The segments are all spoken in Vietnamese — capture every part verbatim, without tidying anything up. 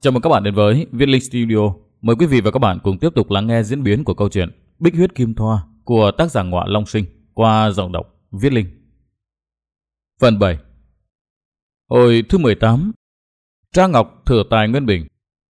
Chào mừng các bạn đến với Viết Linh Studio. Mời quý vị và các bạn cùng tiếp tục lắng nghe diễn biến của câu chuyện Bích Huyết Kim Thoa của tác giả Ngọa Long Sinh qua giọng đọc Viết Linh. Phần bảy. Hồi thứ mười tám. Tra Ngọc thử tài Nguyên Bình.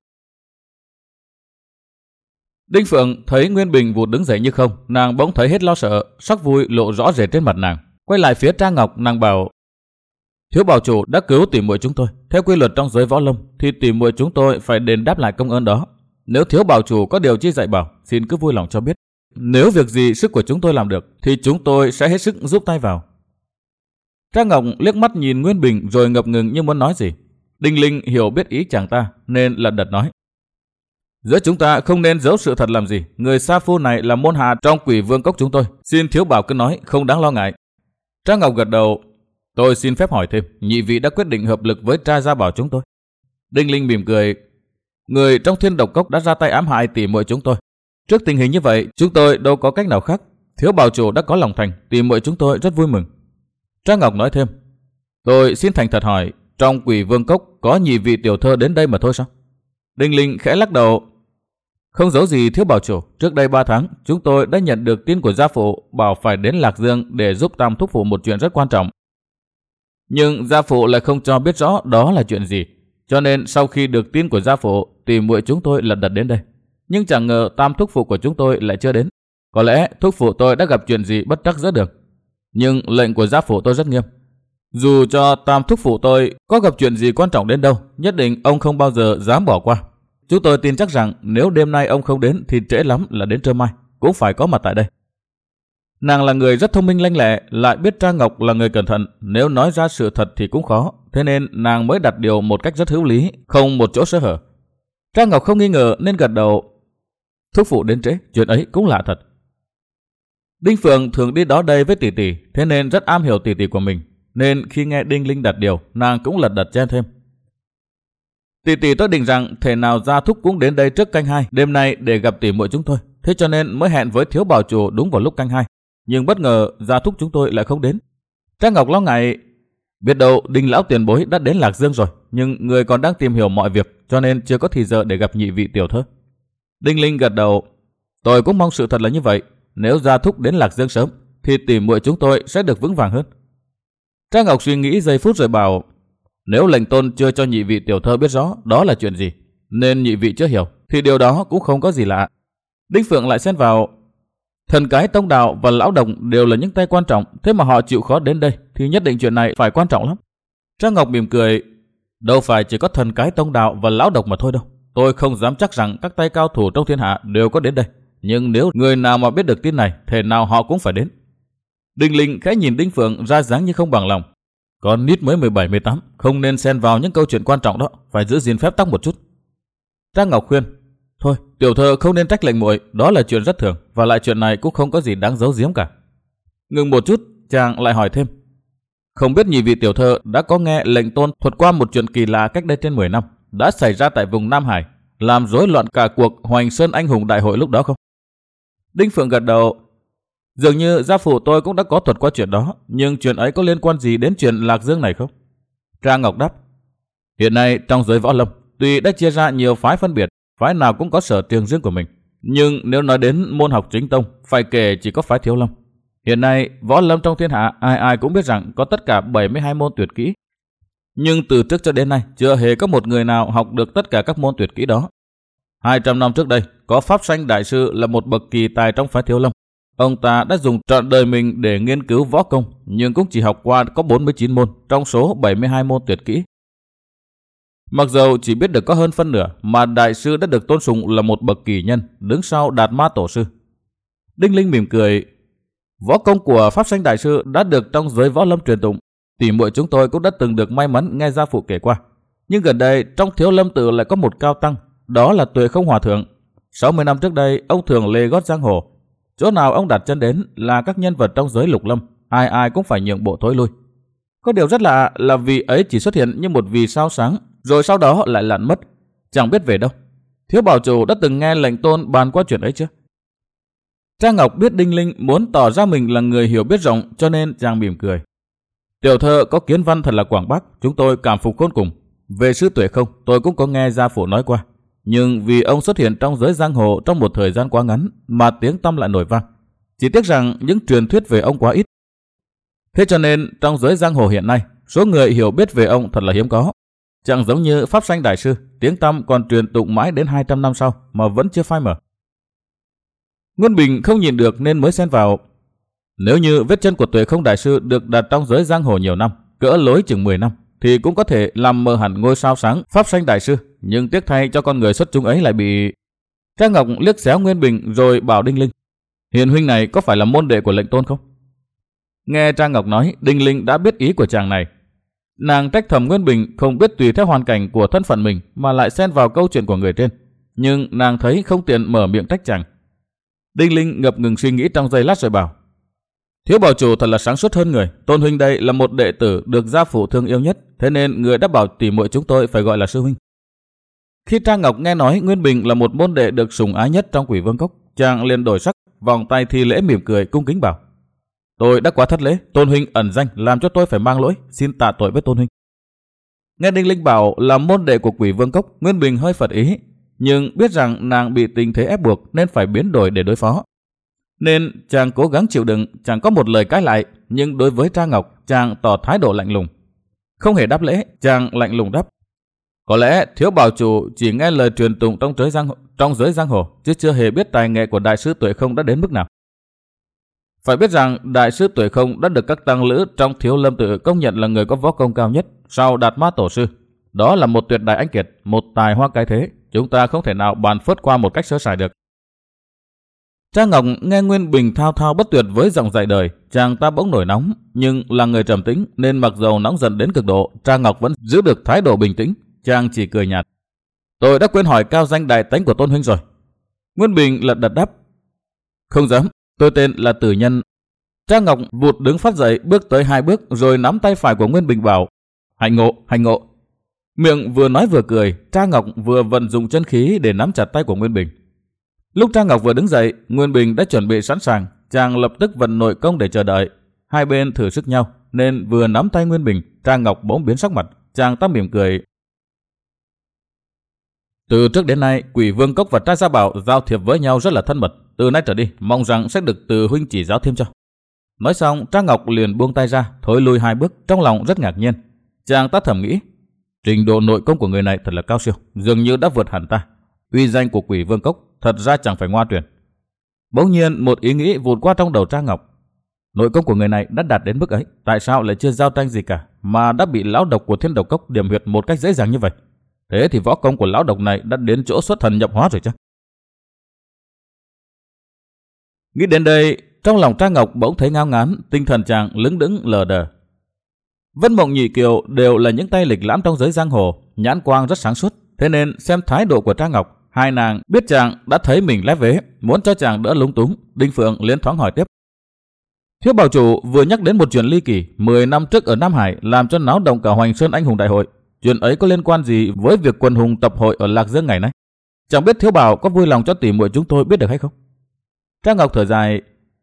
Đinh Phượng thấy Nguyên Bình vụt đứng dậy như không, nàng bỗng thấy hết lo sợ, sắc vui lộ rõ rệt trên mặt nàng. Quay lại phía Tra Ngọc, nàng bảo: Thiếu bảo chủ đã cứu tỷ muội chúng tôi. Theo quy luật trong giới võ lâm thì tỷ muội chúng tôi phải đền đáp lại công ơn đó. Nếu thiếu bảo chủ có điều chi dạy bảo, xin cứ vui lòng cho biết. Nếu việc gì sức của chúng tôi làm được thì chúng tôi sẽ hết sức giúp tay vào. Tra Ngọc liếc mắt nhìn Nguyên Bình rồi ngập ngừng như muốn nói gì. Đinh Linh hiểu biết ý chàng ta nên lật đật nói: Giữa chúng ta không nên giấu sự thật làm gì. Người sa phu này là môn hạ trong Quỷ Vương Cốc chúng tôi. Xin thiếu bảo cứ nói, không đáng lo ngại. Tra Ngọc gật đầu: Tôi xin phép hỏi thêm, nhị vị đã quyết định hợp lực với Tra Gia Bảo chúng tôi? Đinh Linh mỉm cười: Người trong Thiên Độc Cốc đã ra tay ám hại tỷ muội chúng tôi. Trước tình hình như vậy, chúng tôi đâu có cách nào khác. Thiếu bảo chủ đã có lòng thành, tỷ muội chúng tôi rất vui mừng. Tra Ngọc nói thêm: Tôi xin thành thật hỏi, trong Quỷ Vương Cốc có nhị vị tiểu thơ đến đây mà thôi sao? Đinh Linh khẽ lắc đầu: Không giấu gì thiếu bảo chủ, trước đây ba tháng chúng tôi đã nhận được tin của gia phụ bảo phải đến Lạc Dương để giúp Tam thúc phụ một chuyện rất quan trọng. Nhưng gia phụ lại không cho biết rõ đó là chuyện gì, cho nên sau khi được tin của gia phụ, tỷ muội chúng tôi lật đật đến đây. Nhưng chẳng ngờ Tam thúc phụ của chúng tôi lại chưa đến. Có lẽ thúc phụ tôi đã gặp chuyện gì bất trắc giữa đường. Nhưng lệnh của gia phụ tôi rất nghiêm. Dù cho Tam thúc phụ tôi có gặp chuyện gì quan trọng đến đâu, nhất định ông không bao giờ dám bỏ qua. Chúng tôi tin chắc rằng nếu đêm nay ông không đến thì trễ lắm là đến trưa mai cũng phải có mặt tại đây. Nàng là người rất thông minh lanh lẹ, lại biết Tra Ngọc là người cẩn thận, nếu nói ra sự thật thì cũng khó, thế nên nàng mới đặt điều một cách rất hữu lý, không một chỗ sơ hở. Tra Ngọc không nghi ngờ nên gật đầu: Thúc phụ đến trễ, chuyện ấy cũng lạ thật. Đinh Phượng thường đi đó đây với tỷ tỷ, thế nên rất am hiểu tỷ tỷ của mình, nên khi nghe Đinh Linh đặt điều, nàng cũng lật đật chen thêm: Tỷ tỷ tôi định rằng thể nào gia thúc cũng đến đây trước canh hai đêm nay để gặp tỷ muội chúng tôi, thế cho nên mới hẹn với thiếu bảo chủ đúng vào lúc canh hai. Nhưng bất ngờ gia thúc chúng tôi lại không đến. Tra Ngọc lo ngại: Biết đâu Đinh lão tiền bối đã đến Lạc Dương rồi, nhưng người còn đang tìm hiểu mọi việc, cho nên chưa có thì giờ để gặp nhị vị tiểu thơ. Đinh Linh gật đầu: Tôi cũng mong sự thật là như vậy. Nếu gia thúc đến Lạc Dương sớm thì tỷ muội chúng tôi sẽ được vững vàng hơn. Tra Ngọc suy nghĩ giây phút rồi bảo: Nếu lệnh tôn chưa cho nhị vị tiểu thơ biết rõ đó là chuyện gì, nên nhị vị chưa hiểu, thì điều đó cũng không có gì lạ. Đinh Phượng lại xen vào: Thần cái Tông Đạo và Lão Đồng đều là những tay quan trọng, thế mà họ chịu khó đến đây thì nhất định chuyện này phải quan trọng lắm. Tra Ngọc mỉm cười: Đâu phải chỉ có thần cái Tông Đạo và Lão Độc mà thôi đâu. Tôi không dám chắc rằng các tay cao thủ trong thiên hạ đều có đến đây, nhưng nếu người nào mà biết được tin này, thể nào họ cũng phải đến. Đinh Linh khẽ nhìn Đinh Phượng ra dáng như không bằng lòng: Con nít mới mười bảy mười tám, không nên xen vào những câu chuyện quan trọng đó, phải giữ gìn phép tắc một chút. Tra Ngọc khuyên: Thôi, tiểu thơ không nên trách lệnh muội, đó là chuyện rất thường, và lại chuyện này cũng không có gì đáng giấu giếm cả. Ngừng một chút, chàng lại hỏi thêm: Không biết nhị vị tiểu thơ đã có nghe lệnh tôn thuật qua một chuyện kỳ lạ cách đây trên mười năm, đã xảy ra tại vùng Nam Hải, làm rối loạn cả cuộc Hoành Sơn Anh Hùng Đại hội lúc đó không? Đinh Phượng gật đầu: Dường như gia phụ tôi cũng đã có thuật qua chuyện đó, nhưng chuyện ấy có liên quan gì đến chuyện Lạc Dương này không? Tra Ngọc đáp: Hiện nay trong giới võ lâm, tuy đã chia ra nhiều phái phân biệt, phái nào cũng có sở trường riêng của mình, nhưng nếu nói đến môn học chính tông, phải kể chỉ có phái Thiếu Lâm. Hiện nay võ lâm trong thiên hạ ai ai cũng biết rằng có tất cả bảy mươi hai môn tuyệt kỹ, nhưng từ trước cho đến nay chưa hề có một người nào học được tất cả các môn tuyệt kỹ đó. hai trăm năm trước đây, có Pháp Sanh Đại Sư là một bậc kỳ tài trong phái Thiếu Lâm. Ông ta đã dùng trọn đời mình để nghiên cứu võ công, nhưng cũng chỉ học qua có bốn mươi chín môn trong số bảy mươi hai môn tuyệt kỹ. Mặc dầu chỉ biết được có hơn phân nửa, mà Đại Sư đã được tôn sùng là một bậc kỳ nhân, đứng sau Đạt Ma Tổ Sư. Đinh Linh mỉm cười: Võ công của Pháp Sanh Đại Sư đã được trong giới võ lâm truyền tụng, tỷ muội chúng tôi cũng đã từng được may mắn nghe gia phụ kể qua. Nhưng gần đây trong Thiếu Lâm Tự lại có một cao tăng, đó là Tuệ Không Hòa Thượng. sáu mươi năm trước đây ông thường lê gót giang hồ, chỗ nào ông đặt chân đến là các nhân vật trong giới lục lâm, ai ai cũng phải nhượng bộ thối lui. Có điều rất lạ là vị ấy chỉ xuất hiện như một vì sao sáng, rồi sau đó lại lặn mất, chẳng biết về đâu. Thiếu bảo chủ đã từng nghe lệnh tôn bàn qua chuyện ấy chưa? Tra Ngọc biết Đinh Linh muốn tỏ ra mình là người hiểu biết rộng, cho nên chàng mỉm cười: Tiểu thơ có kiến văn thật là quảng bác, chúng tôi cảm phục khôn cùng. Về sư Tuệ Không, tôi cũng có nghe gia phụ nói qua. Nhưng vì ông xuất hiện trong giới giang hồ trong một thời gian quá ngắn mà tiếng tăm lại nổi vang. Chỉ tiếc rằng những truyền thuyết về ông quá ít. Thế cho nên trong giới giang hồ hiện nay, số người hiểu biết về ông thật là hiếm có. Chẳng giống như Pháp Sanh Đại Sư, tiếng tăm còn truyền tụng mãi đến hai trăm năm sau mà vẫn chưa phai mờ. Nguyên Bình không nhìn được nên mới xen vào. Nếu như vết chân của Tuệ Không Đại Sư được đặt trong giới giang hồ nhiều năm, cỡ lối chừng mười năm, thì cũng có thể làm mờ hẳn ngôi sao sáng Pháp Sanh Đại Sư. Nhưng tiếc thay cho con người xuất chúng ấy lại bị... Trang Ngọc liếc xéo Nguyên Bình rồi bảo Đinh Linh. Hiền huynh này có phải là môn đệ của lệnh tôn không? Nghe Trang Ngọc nói, Đinh Linh đã biết ý của chàng này. Nàng trách thầm Nguyên Bình không biết tùy theo hoàn cảnh của thân phận mình mà lại xen vào câu chuyện của người trên. Nhưng nàng thấy không tiện mở miệng trách chàng. Đinh Linh ngập ngừng suy nghĩ trong giây lát rồi bảo. Thiếu bảo chủ thật là sáng suốt hơn người. Tôn huynh đây là một đệ tử được gia phụ thương yêu nhất, thế nên người đã bảo tỉ muội chúng tôi phải gọi là sư huynh. Khi Trang Ngọc nghe nói Nguyên Bình là một môn đệ được sủng ái nhất trong Quỷ Vương Cốc, chàng liền đổi sắc, vòng tay thi lễ mỉm cười cung kính bảo. Tôi đã quá thất lễ, Tôn huynh ẩn danh làm cho tôi phải mang lỗi, xin tạ tội với Tôn huynh. Nghe Đinh Linh bảo là môn đệ của Quỷ Vương Cốc, Nguyên Bình hơi phật ý, nhưng biết rằng nàng bị tình thế ép buộc nên phải biến đổi để đối phó. Nên chàng cố gắng chịu đựng, chẳng có một lời cãi lại, nhưng đối với Trang Ngọc, chàng tỏ thái độ lạnh lùng. Không hề đáp lễ, chàng lạnh lùng đáp. Có lẽ thiếu bảo chủ chỉ nghe lời truyền tụng trong giới giang hồ, trong giới giang hồ, chứ chưa hề biết tài nghệ của đại sư Tuệ Không đã đến mức nào. Phải biết rằng đại sư Tuệ Không đã được các tăng lữ trong Thiếu Lâm Tự công nhận là người có võ công cao nhất sau Đạt Ma Tổ Sư. Đó là một tuyệt đại anh kiệt, một tài hoa cái thế, chúng ta không thể nào bàn phớt qua một cách sơ sài được. Trang Ngọc nghe Nguyên Bình thao thao bất tuyệt với giọng dạy đời, chàng ta bỗng nổi nóng, nhưng là người trầm tĩnh nên mặc dầu nóng giận đến cực độ, Trang Ngọc vẫn giữ được thái độ bình tĩnh. Chàng chỉ cười nhạt. Tôi đã quên hỏi cao danh đại tánh của Tôn huynh rồi. Nguyên Bình lật đật đáp. Không dám, tôi tên là Tử Nhân. Trang Ngọc vụt đứng phát dậy, bước tới hai bước rồi nắm tay phải của Nguyên Bình bảo. Hạnh ngộ, hạnh ngộ. Miệng vừa nói vừa cười, Trang Ngọc vừa vận dụng chân khí để nắm chặt tay của Nguyên Bình. Lúc Trang Ngọc vừa đứng dậy, Nguyên Bình đã chuẩn bị sẵn sàng, chàng lập tức vận nội công để chờ đợi. Hai bên thử sức nhau, nên vừa nắm tay Nguyên Bình, Trang Ngọc bỗng biến sắc mặt, chàng ta mỉm cười. Từ trước đến nay, Quỷ Vương Cốc và Trai Gia Bảo giao thiệp với nhau rất là thân mật. Từ nay trở đi, mong rằng sẽ được từ huynh chỉ giáo thêm cho. Nói xong, Trang Ngọc liền buông tay ra, thối lui hai bước, trong lòng rất ngạc nhiên. Chàng ta thầm nghĩ, trình độ nội công của người này thật là cao siêu, dường như đã vượt hẳn ta. Uy danh của Quỷ Vương Cốc thật ra chẳng phải ngoa truyền. Bỗng nhiên một ý nghĩ vụt qua trong đầu Trang Ngọc. Nội công của người này đã đạt đến mức ấy, tại sao lại chưa giao tranh gì cả mà đã bị lão độc của Thiên Độc Cốc điểm huyệt một cách dễ dàng như vậy? Thế thì võ công của lão độc này đã đến chỗ xuất thần nhập hóa rồi chứ? Nghĩ đến đây, trong lòng Trang Ngọc bỗng thấy ngao ngán, tinh thần chàng lững đững lờ đờ. Vân Mộng Nhị Kiều đều là những tay lịch lãm trong giới giang hồ, nhãn quang rất sáng suốt, thế nên xem thái độ của Trang Ngọc, hai nàng biết chàng đã thấy mình lép vế, muốn cho chàng đỡ lúng túng. Đinh Phượng liền thoáng hỏi tiếp. Thiếu bảo chủ vừa nhắc đến một chuyện ly kỳ mười năm trước ở Nam Hải làm cho náo động cả Hoành Sơn Anh Hùng Đại Hội. Chuyện ấy có liên quan gì với việc quần hùng tập hội ở Lạc Dương ngày nay? Chẳng biết thiếu bảo có vui lòng cho tỉ muội chúng tôi biết được hay không? Trang Ngọc thở dài.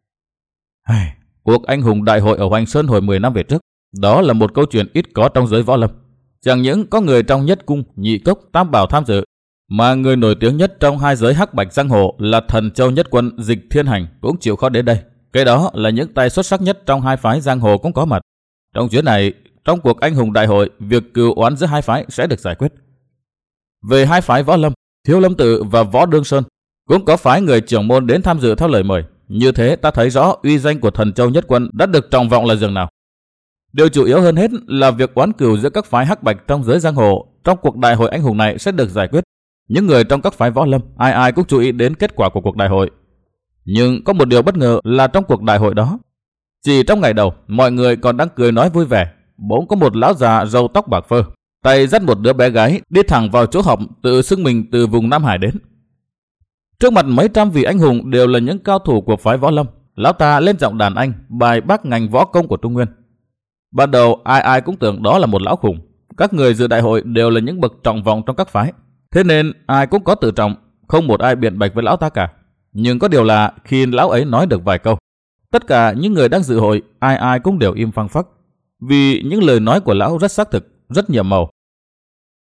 Cuộc Anh Hùng Đại Hội ở Hoành Sơn hồi mười năm về trước, đó là một câu chuyện ít có trong giới võ lâm. Chẳng những có người trong Nhất Cung, Nhị Cốc, Tam Bảo tham dự, mà người nổi tiếng nhất trong hai giới hắc bạch giang hồ là Thần Châu Nhất Quân Dịch Thiên Hành cũng chịu khó đến đây. Cái đó là những tay xuất sắc nhất trong hai phái giang hồ cũng có mặt. Trong chuyến này, trong cuộc Anh Hùng Đại Hội, việc cừu oán giữa hai phái sẽ được giải quyết. Về hai phái võ lâm, Thiếu Lâm Tự và Võ Đương Sơn, cũng có phái người trưởng môn đến tham dự theo lời mời. Như thế ta thấy rõ uy danh của Thần Châu Nhất Quân đã được trọng vọng là dường nào. Điều chủ yếu hơn hết là việc oán cừu giữa các phái hắc bạch trong giới giang hồ trong cuộc đại hội anh hùng này sẽ được giải quyết. Những người trong các phái võ lâm ai ai cũng chú ý đến kết quả của cuộc đại hội. Nhưng có một điều bất ngờ là trong cuộc đại hội đó, chỉ trong ngày đầu mọi người còn đang cười nói vui vẻ, bỗng có một lão già râu tóc bạc phơ, tay dắt một đứa bé gái đi thẳng vào chỗ họp, tự xưng mình từ vùng Nam Hải đến. Trước mặt mấy trăm vị anh hùng đều là những cao thủ của phái võ lâm, lão ta lên giọng đàn anh bài bác ngành võ công của Trung Nguyên. Ban đầu ai ai cũng tưởng đó là một lão khủng. Các người dự đại hội đều là những bậc trọng vọng trong các phái, thế nên ai cũng có tự trọng, không một ai biện bạch với lão ta cả. Nhưng có điều là khi lão ấy nói được vài câu, tất cả những người đang dự hội ai ai cũng đều im phăng phắc, vì những lời nói của lão rất xác thực, rất nhiệm màu.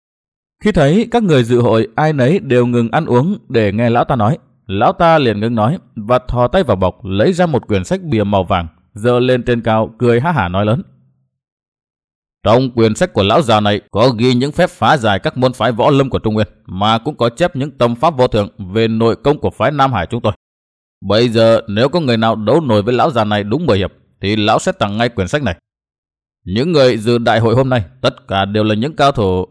Khi thấy các người dự hội ai nấy đều ngừng ăn uống để nghe lão ta nói, lão ta liền ngưng nói và thò tay vào bọc lấy ra một quyển sách bìa màu vàng, giơ lên trên cao cười há hả nói lớn. Trong quyển sách của lão già này có ghi những phép phá giải các môn phái võ lâm của Trung Nguyên, mà cũng có chép những tâm pháp vô thượng về nội công của phái Nam Hải chúng tôi. Bây giờ nếu có người nào đấu nổi với lão già này đúng mười hiệp thì lão sẽ tặng ngay quyển sách này. Những người dự đại hội hôm nay tất cả đều là những cao thủ.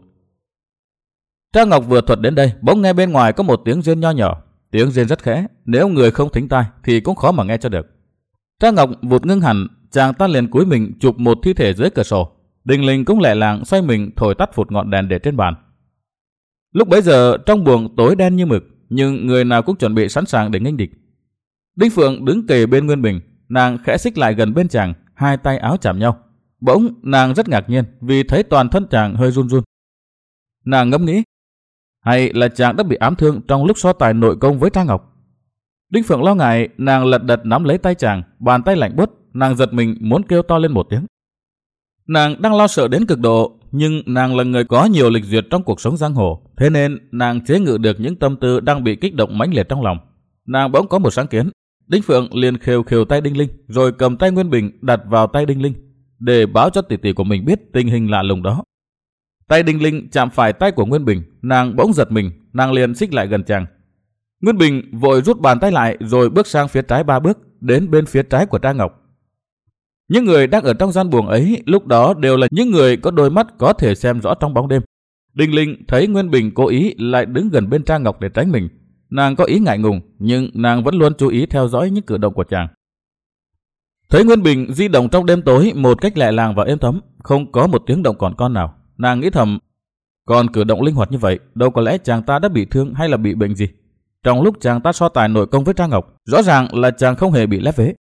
Trang Ngọc vừa thuật đến đây, bỗng nghe bên ngoài có một tiếng rên nho nhỏ, tiếng rên rất khẽ, nếu người không thính tai thì cũng khó mà nghe cho được. Trang Ngọc vụt ngưng hẳn, chàng ta liền cúi mình chụp một thi thể dưới cửa sổ. Đinh Linh cũng lẹ làng xoay mình thổi tắt phụt ngọn đèn để trên bàn. Lúc bấy giờ trong buồng tối đen như mực, nhưng người nào cũng chuẩn bị sẵn sàng để nghênh địch. Đinh Phượng đứng kề bên Nguyên Bình, nàng khẽ xích lại gần bên chàng, hai tay áo chạm nhau. Bỗng nàng rất ngạc nhiên vì thấy toàn thân chàng hơi run run. Nàng ngẫm nghĩ, hay là chàng đã bị ám thương trong lúc so tài nội công với Trang Ngọc? Đinh Phượng lo ngại, nàng lật đật nắm lấy tay chàng, bàn tay lạnh buốt, nàng giật mình muốn kêu to lên một tiếng. Nàng đang lo sợ đến cực độ, nhưng nàng là người có nhiều lịch duyệt trong cuộc sống giang hồ, thế nên nàng chế ngự được những tâm tư đang bị kích động mãnh liệt trong lòng. Nàng bỗng có một sáng kiến. Đinh Phượng liền khều khều tay Đinh Linh, rồi cầm tay Nguyên Bình đặt vào tay Đinh Linh để báo cho tỷ tỷ của mình biết tình hình lạ lùng đó. Tay Đinh Linh chạm phải tay của Nguyên Bình, nàng bỗng giật mình, nàng liền xích lại gần chàng. Nguyên Bình vội rút bàn tay lại rồi bước sang phía trái ba bước, đến bên phía trái của Trang Ngọc. Những người đang ở trong gian buồng ấy lúc đó đều là những người có đôi mắt có thể xem rõ trong bóng đêm. Đinh Linh thấy Nguyên Bình cố ý lại đứng gần bên Trang Ngọc để tránh mình. Nàng có ý ngại ngùng, nhưng nàng vẫn luôn chú ý theo dõi những cử động của chàng. Thấy Nguyên Bình di động trong đêm tối một cách lẹ làng và êm thấm, không có một tiếng động còn con nào. Nàng nghĩ thầm, còn cử động linh hoạt như vậy, đâu có lẽ chàng ta đã bị thương hay là bị bệnh gì? Trong lúc chàng ta so tài nội công với Trang Ngọc, rõ ràng là chàng không hề bị lép vế.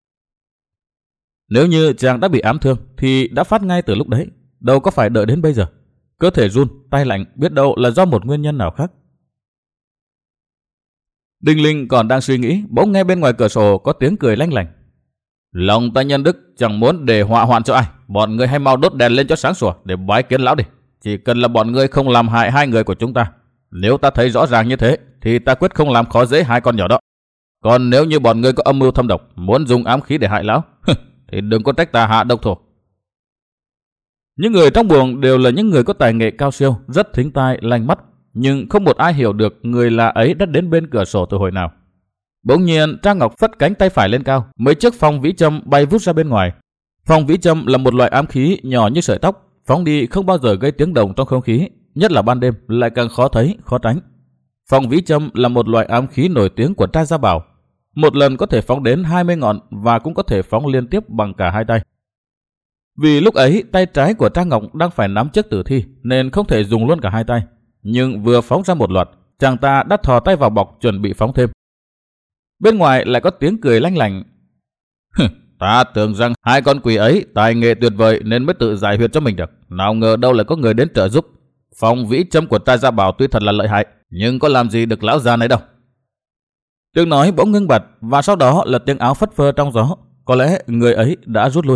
Nếu như chàng đã bị ám thương thì đã phát ngay từ lúc đấy, đâu có phải đợi đến bây giờ. Cơ thể run, tay lạnh, biết đâu là do một nguyên nhân nào khác. Đinh Linh còn đang suy nghĩ, bỗng nghe bên ngoài cửa sổ có tiếng cười lanh lảnh. Lòng ta nhân đức, chẳng muốn để họa hoạn cho ai. Bọn người hãy mau đốt đèn lên cho sáng sủa để bái kiến lão đi. Chỉ cần là bọn ngươi không làm hại hai người của chúng ta. Nếu ta thấy rõ ràng như thế thì ta quyết không làm khó dễ hai con nhỏ đó. Còn nếu như bọn ngươi có âm mưu thâm độc, muốn dùng ám khí để hại lão, thì đừng có trách ta hạ độc thủ. Những người trong buồng đều là những người có tài nghệ cao siêu, rất thính tai, lành mắt, nhưng không một ai hiểu được người lạ ấy đã đến bên cửa sổ từ hồi nào. Bỗng nhiên Trang Ngọc phất cánh tay phải lên cao, mấy chiếc phong vĩ châm bay vút ra bên ngoài. Phong vĩ châm là một loại ám khí nhỏ như sợi tóc, phóng đi không bao giờ gây tiếng động trong không khí, nhất là ban đêm lại càng khó thấy, khó tránh. Phong vĩ châm là một loại ám khí nổi tiếng của Tra Gia Bảo, một lần có thể phóng đến hai mươi ngọn và cũng có thể phóng liên tiếp bằng cả hai tay. Vì lúc ấy tay trái của Trang Ngọc đang phải nắm chiếc tử thi nên không thể dùng luôn cả hai tay, nhưng vừa phóng ra một loạt, chàng ta đã thò tay vào bọc chuẩn bị phóng thêm. Bên ngoài lại có tiếng cười lanh lảnh. Ta tưởng rằng hai con quỷ ấy tài nghệ tuyệt vời nên mới tự giải huyệt cho mình được, nào ngờ đâu lại có người đến trợ giúp. Phong vĩ châm của Tra Gia Bảo tuy thật là lợi hại, nhưng có làm gì được lão già này đâu. Tiếng nói bỗng ngưng bặt và sau đó là tiếng áo phất phơ trong gió, có lẽ người ấy đã rút lui.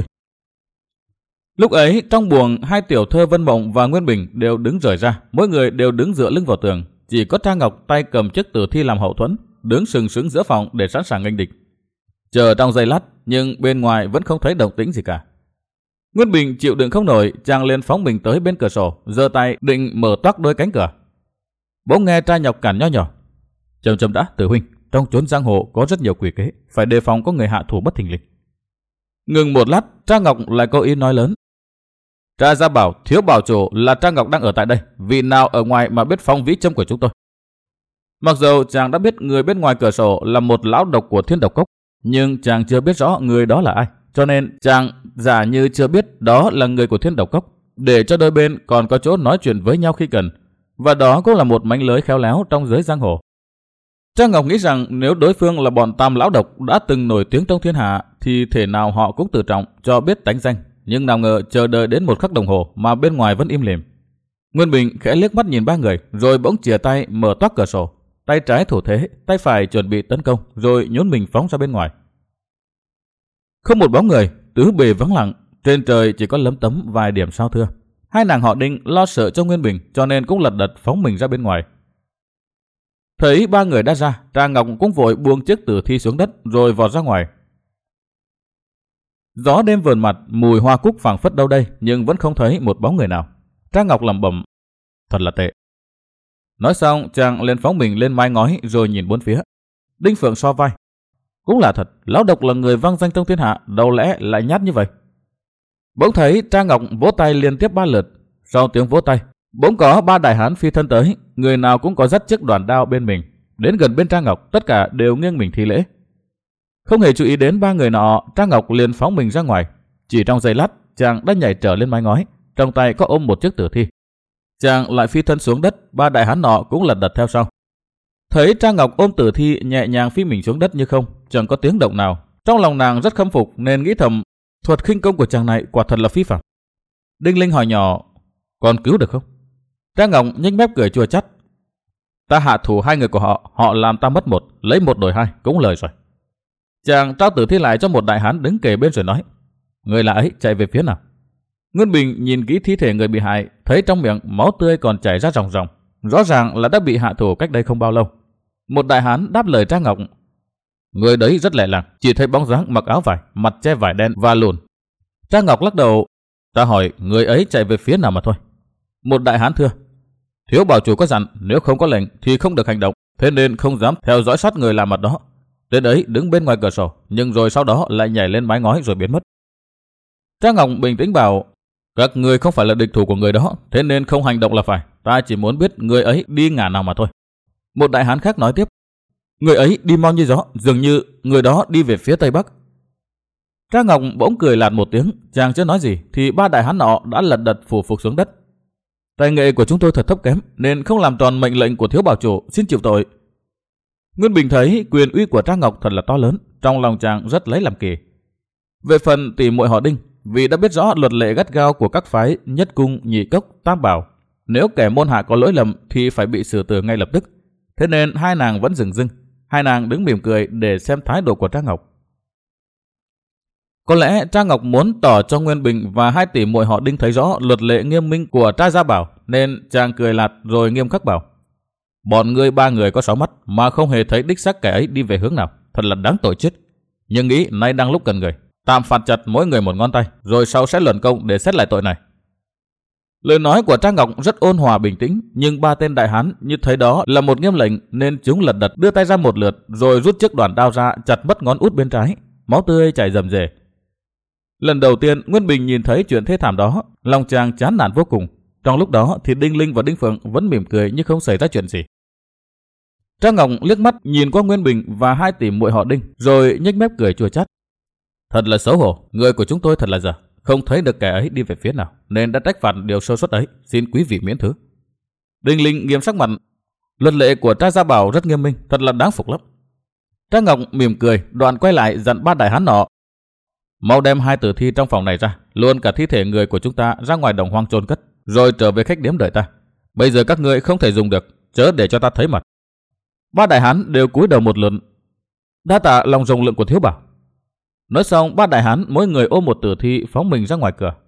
Lúc ấy trong buồng, hai tiểu thơ Vân Mộng và Nguyên Bình đều đứng rời ra, mỗi người đều đứng dựa lưng vào tường, chỉ có Trang Ngọc tay cầm chiếc tử thi làm hậu thuẫn, đứng sừng sững giữa phòng để sẵn sàng nghênh địch. Chờ trong giây lát, nhưng bên ngoài vẫn không thấy động tĩnh gì cả. Nguyên Bình chịu đựng không nổi, chàng liền phóng mình tới bên cửa sổ, giơ tay định mở toác đôi cánh cửa. Bỗng nghe Tra Nhọc cản nho nhỏ. Chậm chậm đã, Tử huynh, trong chốn giang hồ có rất nhiều quỷ kế, phải đề phòng có người hạ thủ bất thình lình. Ngừng một lát, Tra Ngọc lại có ý nói lớn. Tra Gia Bảo, thiếu bảo chủ là Tra Ngọc đang ở tại đây, vị nào ở ngoài mà biết phong vĩ châm của chúng tôi? Mặc dù chàng đã biết người bên ngoài cửa sổ là một lão độc của Thiên Độc Cốc, nhưng chàng chưa biết rõ người đó là ai, cho nên chàng giả như chưa biết đó là người của Thiên Độc Cốc, để cho đôi bên còn có chỗ nói chuyện với nhau khi cần, và đó cũng là một mánh lưới khéo léo trong giới giang hồ. Trang Ngọc nghĩ rằng nếu đối phương là bọn Tam lão độc đã từng nổi tiếng trong thiên hạ thì thể nào họ cũng tự trọng cho biết tánh danh, nhưng nào ngờ chờ đợi đến một khắc đồng hồ mà bên ngoài vẫn im lìm. Nguyên Bình khẽ liếc mắt nhìn ba người, rồi bỗng chìa tay mở toác cửa sổ, tay trái thủ thế, tay phải chuẩn bị tấn công, rồi nhún mình phóng ra bên ngoài. Không một bóng người, tứ bề vắng lặng, trên trời chỉ có lấm tấm vài điểm sao thưa. Hai nàng họ Đinh lo sợ cho Nguyên Bình cho nên cũng lật đật phóng mình ra bên ngoài. Thấy ba người đã ra, Trang Ngọc cũng vội buông chiếc tử thi xuống đất rồi vọt ra ngoài. Gió đêm vờn mặt, mùi hoa cúc phảng phất đâu đây nhưng vẫn không thấy một bóng người nào. Trang Ngọc lẩm bẩm, thật là tệ. Nói xong, chàng liền phóng mình lên mái ngói rồi nhìn bốn phía. Đinh Phượng so vai, cũng là thật, lão độc là người vang danh trong thiên hạ, đâu lẽ lại nhát như vậy. Bỗng thấy Trang Ngọc vỗ tay liên tiếp ba lượt. Sau tiếng vỗ tay, bỗng có ba đại hán phi thân tới, người nào cũng có dắt chiếc đoàn đao bên mình. Đến gần bên Trang Ngọc, tất cả đều nghiêng mình thi lễ. Không hề chú ý đến ba người nọ, Trang Ngọc liền phóng mình ra ngoài. Chỉ trong giây lát, chàng đã nhảy trở lên mái ngói, trong tay có ôm một chiếc tử thi. Chàng lại phi thân xuống đất, ba đại hán nọ cũng lật đật theo sau. Thấy Trang Ngọc ôm tử thi nhẹ nhàng phi mình xuống đất như không, chẳng có tiếng động nào. Trong lòng nàng rất khâm phục nên nghĩ thầm, thuật khinh công của chàng này quả thật là phi phàm. Đinh Linh hỏi nhỏ, còn cứu được không? Trang Ngọc nhếch mép cười chua chát, ta hạ thủ hai người của họ, họ làm ta mất một, lấy một đổi hai, cũng lời rồi. Chàng trao tử thi lại cho một đại hán đứng kề bên rồi nói, người lạ ấy chạy về phía nào? Nguyên Bình nhìn kỹ thi thể người bị hại, thấy trong miệng máu tươi còn chảy ra ròng ròng, rõ ràng là đã bị hạ thủ cách đây không bao lâu. Một đại hán đáp lời Trang Ngọc, người đấy rất lẹ làng, chỉ thấy bóng dáng mặc áo vải, mặt che vải đen và lùn. Trang Ngọc lắc đầu, ta hỏi người ấy chạy về phía nào mà thôi. Một đại hán thưa, thiếu bảo chủ có dặn nếu không có lệnh thì không được hành động, thế nên không dám theo dõi sát người lạ mặt đó. Tên ấy đứng bên ngoài cửa sổ, nhưng rồi sau đó lại nhảy lên mái ngói rồi biến mất. Trang Ngọc bình tĩnh bảo, các người không phải là địch thủ của người đó, thế nên không hành động là phải. Ta chỉ muốn biết người ấy đi ngả nào mà thôi. Một đại hán khác nói tiếp, người ấy đi mau như gió, dường như người đó đi về phía tây bắc. Trang Ngọc bỗng cười lạt một tiếng, chàng chưa nói gì thì ba đại hán nọ đã lật đật phủ phục xuống đất. Tài nghệ của chúng tôi thật thấp kém nên không làm tròn mệnh lệnh của thiếu bảo chủ, xin chịu tội. Nguyên Bình thấy quyền uy của Trang Ngọc thật là to lớn, trong lòng chàng rất lấy làm kỳ. Về phần tỷ muội họ Đinh, vì đã biết rõ luật lệ gắt gao của các phái Nhất Cung, Nhị Cốc, Tam Bảo, nếu kẻ môn hạ có lỗi lầm thì phải bị xử tử ngay lập tức. Thế nên hai nàng vẫn dừng dưng, hai nàng đứng mỉm cười để xem thái độ của Trang Ngọc. Có lẽ Trang Ngọc muốn tỏ cho Nguyên Bình và hai tỷ muội họ Đinh thấy rõ luật lệ nghiêm minh của trai gia bảo, nên chàng cười lạt rồi nghiêm khắc bảo, bọn ngươi ba người có sáu mắt mà không hề thấy đích xác kẻ ấy đi về hướng nào, thật là đáng tội chết. Nhưng nghĩ nay đang lúc cần người, tạm phạt chặt mỗi người một ngón tay, rồi sau sẽ luận công để xét lại tội này. Lời nói của Trang Ngọc rất ôn hòa bình tĩnh, nhưng ba tên đại hán như thấy đó là một nghiêm lệnh nên chúng lật đật đưa tay ra một lượt rồi rút chiếc đoàn đao ra chặt mất ngón út bên trái, máu tươi chảy rầm rề. Lần đầu tiên Nguyên Bình nhìn thấy chuyện thê thảm đó, lòng chàng chán nản vô cùng. Trong lúc đó thì Đinh Linh và Đinh Phượng vẫn mỉm cười như không xảy ra chuyện gì. Trang Ngọc liếc mắt nhìn qua Nguyên Bình và hai tỷ muội họ Đinh, rồi nhếch mép cười chua chát. Thật là xấu hổ, người của chúng tôi thật là dở, không thấy được kẻ ấy đi về phía nào, nên đã trách phạt điều sơ suất ấy, xin quý vị miễn thứ. Đinh Linh nghiêm sắc mặt, luật lệ của trai gia bảo rất nghiêm minh, thật là đáng phục lắm. Trang Ngọc mỉm cười, đoạn quay lại dặn ba đại hán nọ, mau đem hai tử thi trong phòng này ra, luôn cả thi thể người của chúng ta ra ngoài đồng hoang chôn cất, rồi trở về khách điếm đợi ta. Bây giờ các ngươi không thể dùng được, chớ để cho ta thấy mặt. Ba đại hán đều cúi đầu một lượt, đa tạ lòng rộng lượng của thiếu bảo. Nói xong, ba đại hán mỗi người ôm một tử thi phóng mình ra ngoài cửa.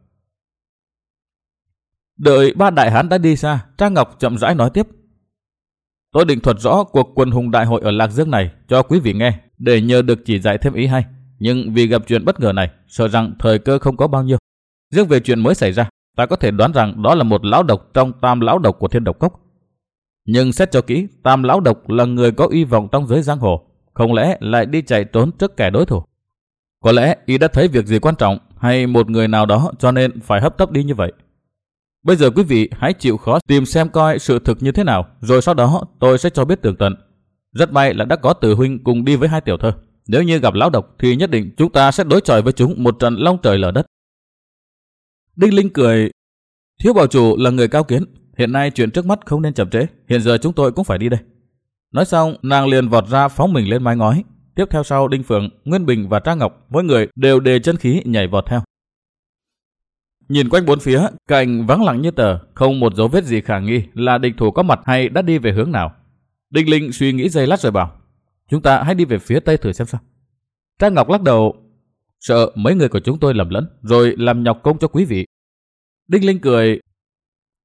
Đợi ba đại hán đã đi xa, Trang Ngọc chậm rãi nói tiếp, tôi định thuật rõ cuộc quần hùng đại hội ở Lạc Dương này cho quý vị nghe, để nhờ được chỉ dạy thêm ý hay. Nhưng vì gặp chuyện bất ngờ này, sợ rằng thời cơ không có bao nhiêu. Riêng về chuyện mới xảy ra, ta có thể đoán rằng đó là một lão độc trong tam lão độc của Thiên Độc Cốc. Nhưng xét cho kỹ, tam lão độc là người có uy vọng trong giới giang hồ, không lẽ lại đi chạy trốn trước kẻ đối thủ? Có lẽ y đã thấy việc gì quan trọng hay một người nào đó cho nên phải hấp tấp đi như vậy. Bây giờ quý vị hãy chịu khó tìm xem coi sự thực như thế nào, rồi sau đó tôi sẽ cho biết tường tận. Rất may là đã có Từ huynh cùng đi với hai tiểu thơ. Nếu như gặp lão độc thì nhất định chúng ta sẽ đối chọi với chúng một trận long trời lở đất. Đinh Linh cười, thiếu bảo chủ là người cao kiến, hiện nay chuyện trước mắt không nên chậm trễ, hiện giờ chúng tôi cũng phải đi đây. Nói xong, nàng liền vọt ra phóng mình lên mái ngói. Tiếp theo sau Đinh Phượng, Nguyên Bình và Trang Ngọc, mỗi người đều đề chân khí nhảy vọt theo. Nhìn quanh bốn phía, cảnh vắng lặng như tờ, không một dấu vết gì khả nghi là địch thủ có mặt hay đã đi về hướng nào. Đinh Linh suy nghĩ giây lát rồi bảo, chúng ta hãy đi về phía tây thử xem sao. Trang Ngọc lắc đầu, sợ mấy người của chúng tôi lầm lẫn rồi làm nhọc công cho quý vị. Đinh Linh cười,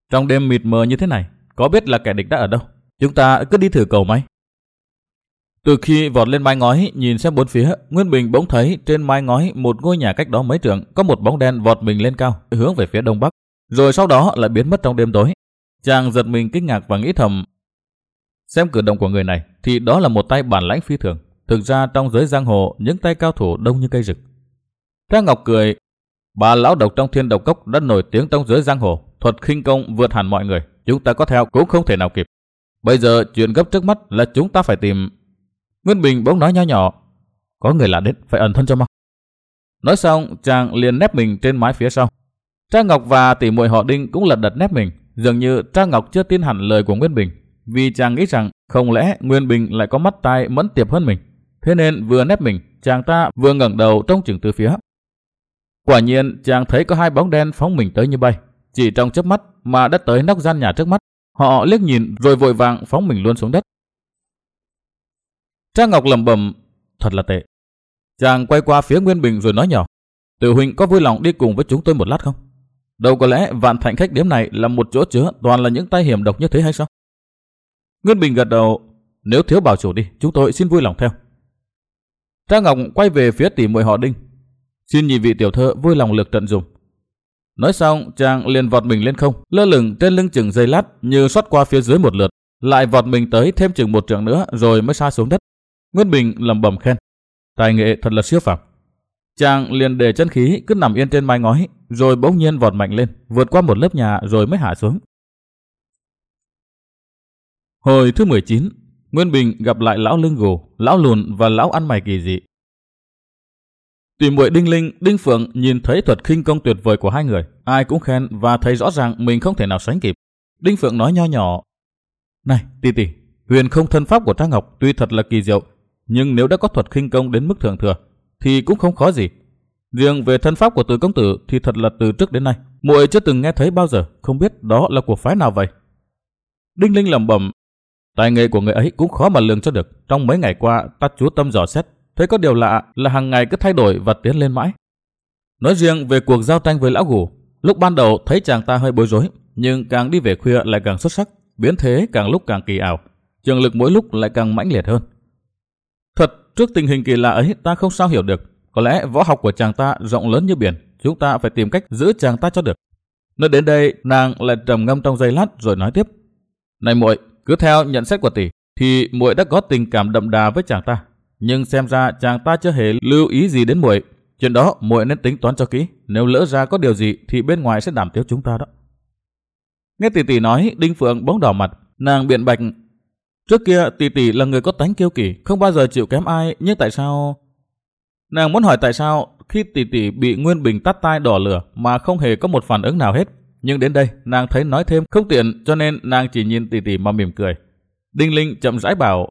Trong đêm mịt mờ như thế này, có biết là kẻ địch đã ở đâu? Chúng ta cứ đi thử cầu may. Từ khi vọt lên mái ngói nhìn xem bốn phía, Nguyên Bình bỗng thấy trên mái ngói một ngôi nhà cách đó mấy trượng có một bóng đen vọt mình lên cao, hướng về phía đông bắc, rồi sau đó lại biến mất trong đêm tối. Chàng giật mình kinh ngạc và nghĩ thầm, xem cử động của người này thì đó là một tay bản lãnh phi thường. Thực ra trong giới giang hồ, những tay cao thủ đông như cây rừng. Trang Ngọc cười, bà lão độc trong Thiên Độc Cốc đã nổi tiếng trong giới giang hồ, thuật khinh công vượt hẳn mọi người, chúng ta có theo cũng không thể nào kịp. Bây giờ chuyện gấp trước mắt là chúng ta phải tìm. Nguyên Bình bỗng nói nho nhỏ, có người lạ đến, phải ẩn thân cho mau. Nói xong, chàng liền nép mình trên mái phía sau. Trang Ngọc và tỷ muội họ Đinh cũng lật đật nép mình, dường như Trang Ngọc chưa tin hẳn lời của Nguyên Bình, vì chàng nghĩ rằng không lẽ Nguyên Bình lại có mắt tai mẫn tiệp hơn mình. Thế nên vừa nép mình, chàng ta vừa ngẩng đầu trông chừng từ phía. Quả nhiên chàng thấy có hai bóng đen phóng mình tới như bay, chỉ trong chớp mắt mà đã tới nóc gian nhà trước mắt. Họ liếc nhìn rồi vội vàng phóng mình luôn xuống đất. Trang Ngọc lẩm bẩm, thật là tệ. Chàng quay qua phía Nguyên Bình rồi nói nhỏ, Tiểu huynh có vui lòng đi cùng với chúng tôi một lát không? Đâu có lẽ Vạn Thạnh khách điếm này là một chỗ chứa toàn là những tay hiểm độc như thế hay sao? Nguyên Bình gật đầu, nếu thiếu bảo chủ đi, chúng tôi xin vui lòng theo. Trang Ngọc quay về phía tỷ muội họ Đinh, xin nhị vị tiểu thơ vui lòng lược trận dùng. Nói xong, chàng liền vọt mình lên không, lơ lửng trên lưng chừng giây lát, như xoát qua phía dưới một lượt, lại vọt mình tới thêm chừng một trượng nữa rồi mới sa xuống đất. Nguyên Bình lẩm bẩm khen, tài nghệ thật là siêu phàm. Chàng liền để chân khí cứ nằm yên trên mái ngói, rồi bỗng nhiên vọt mạnh lên, vượt qua một lớp nhà rồi mới hạ xuống. Hồi thứ mười chín, Nguyên Bình gặp lại lão lưng gù, lão lùn và lão ăn mày kỳ dị. Tỷ muội Đinh Linh, Đinh Phượng nhìn thấy thuật khinh công tuyệt vời của hai người, ai cũng khen và thấy rõ ràng mình không thể nào sánh kịp. Đinh Phượng nói nho nhỏ, này tỷ tỷ, huyền không thân pháp của Trang Ngọc tuy thật là kỳ diệu, nhưng nếu đã có thuật khinh công đến mức thượng thừa thì cũng không khó gì. Riêng về thân pháp của Từ công tử thì thật là từ trước đến nay muội chưa từng nghe thấy bao giờ, không biết đó là của phái nào vậy. Đinh Linh lẩm bẩm, tài nghệ của người ấy cũng khó mà lường cho được. Trong mấy ngày qua ta chú tâm dò xét, thấy có điều lạ là hàng ngày cứ thay đổi và tiến lên mãi. Nói riêng về cuộc giao tranh với lão gù, lúc ban đầu thấy chàng ta hơi bối rối, nhưng càng đi về khuya lại càng xuất sắc, biến thế càng lúc càng kỳ ảo, trường lực mỗi lúc lại càng mãnh liệt hơn. Thật, trước tình hình kỳ lạ ấy ta không sao hiểu được, có lẽ võ học của chàng ta rộng lớn như biển, chúng ta phải tìm cách giữ chàng ta cho được. Nói đến đây, nàng lại trầm ngâm trong giây lát rồi nói tiếp, này muội, cứ theo nhận xét của tỷ thì muội đã có tình cảm đậm đà với chàng ta, nhưng xem ra chàng ta chưa hề lưu ý gì đến muội. Chuyện đó muội nên tính toán cho kỹ, nếu lỡ ra có điều gì thì bên ngoài sẽ đảm tiếu chúng ta đó. Nghe tỷ tỷ nói, Đinh Phượng bỗng đỏ mặt, nàng biện bạch, trước kia tỷ tỷ là người có tánh kiêu kỳ, không bao giờ chịu kém ai, nhưng tại sao? Nàng muốn hỏi tại sao khi tỷ tỷ bị Nguyên Bình tát tai đỏ lửa mà không hề có một phản ứng nào hết, nhưng đến đây nàng thấy nói thêm không tiện, cho nên nàng chỉ nhìn tỷ tỷ mà mỉm cười. Đinh Linh chậm rãi bảo,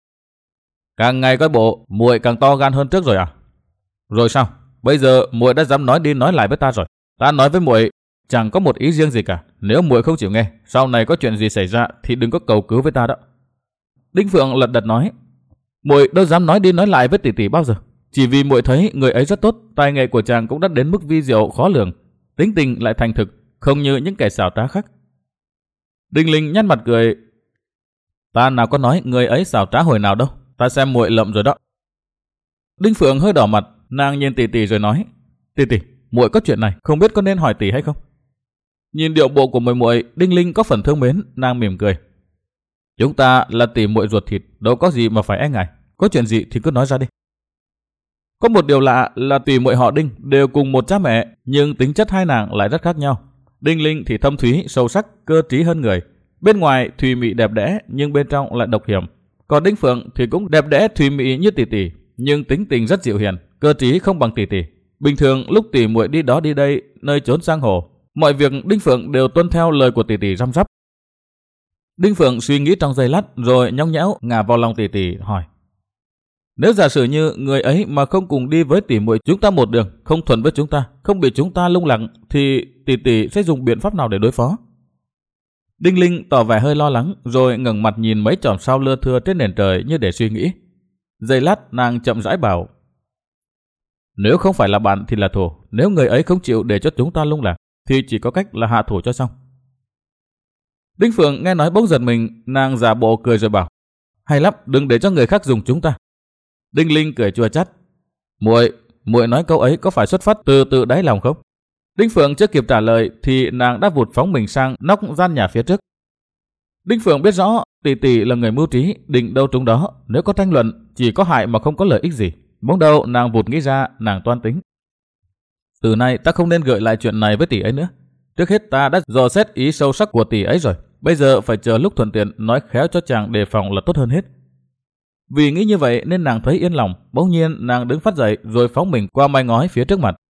càng ngày coi bộ muội càng to gan hơn trước rồi à? Rồi sao? Bây giờ muội đã dám nói đi nói lại với ta rồi. Ta nói với muội, chẳng có một ý riêng gì cả. Nếu muội không chịu nghe, sau này có chuyện gì xảy ra thì đừng có cầu cứu với ta đó. Đinh Phượng lật đật nói, muội đâu dám nói đi nói lại với tỷ tỷ bao giờ. Chỉ vì muội thấy người ấy rất tốt, tài nghệ của chàng cũng đã đến mức vi diệu khó lường, tính tình lại thành thực, không như những kẻ xảo trá khác. Đinh Linh nhăn mặt cười, ta nào có nói người ấy xảo trá hồi nào đâu, ta xem muội lậm rồi đó. Đinh Phượng hơi đỏ mặt, nàng nhìn tỷ tỷ rồi nói, tỷ tỷ, muội có chuyện này, không biết có nên hỏi tỷ hay không. Nhìn điệu bộ của muội muội, Đinh Linh có phần thương mến, nàng mỉm cười, chúng ta là tỷ muội ruột thịt, đâu có gì mà phải e ngại, có chuyện gì thì cứ nói ra đi. Có một điều lạ là tỷ muội họ Đinh đều cùng một cha mẹ, nhưng tính chất hai nàng lại rất khác nhau. Đinh Linh thì thâm thúy, sâu sắc, cơ trí hơn người, bên ngoài thùy mị đẹp đẽ nhưng bên trong lại độc hiểm. Còn Đinh Phượng thì cũng đẹp đẽ thùy mị như tỷ tỷ, nhưng tính tình rất dịu hiền, cơ trí không bằng tỷ tỷ. Bình thường lúc tỷ muội đi đó đi đây, nơi trốn giang hồ, mọi việc Đinh Phượng đều tuân theo lời của tỷ tỷ răm rắp. Đinh Phượng suy nghĩ trong giây lát rồi nhõng nhẽo ngả vào lòng tỷ tỷ hỏi, nếu giả sử như người ấy mà không cùng đi với tỷ muội chúng ta một đường, không thuận với chúng ta, không bị chúng ta lung lặng, thì tỷ tỷ sẽ dùng biện pháp nào để đối phó? Đinh Linh tỏ vẻ hơi lo lắng, rồi ngẩng mặt nhìn mấy chòm sao lưa thưa trên nền trời như để suy nghĩ. Giây lát nàng chậm rãi bảo, nếu không phải là bạn thì là thù, nếu người ấy không chịu để cho chúng ta lung lạc thì chỉ có cách là hạ thủ cho xong. Đinh Phượng nghe nói bỗng giật mình, nàng giả bộ cười rồi bảo: hay lắm, đừng để cho người khác dùng chúng ta. Đinh Linh cười chua chát: muội, muội nói câu ấy có phải xuất phát từ tự đáy lòng không? Đinh Phượng chưa kịp trả lời thì nàng đã vụt phóng mình sang nóc gian nhà phía trước. Đinh Phượng biết rõ tỷ tỷ là người mưu trí, định đâu trúng đó, nếu có tranh luận chỉ có hại mà không có lợi ích gì. Bỗng đâu nàng vụt nghĩ ra, nàng toan tính: từ nay ta không nên gợi lại chuyện này với tỷ ấy nữa. Trước hết ta đã dò xét ý sâu sắc của tỷ ấy rồi, bây giờ phải chờ lúc thuận tiện nói khéo cho chàng đề phòng là tốt hơn hết. Vì nghĩ như vậy nên nàng thấy yên lòng, bỗng nhiên nàng đứng phát dậy rồi phóng mình qua mái ngói phía trước mặt.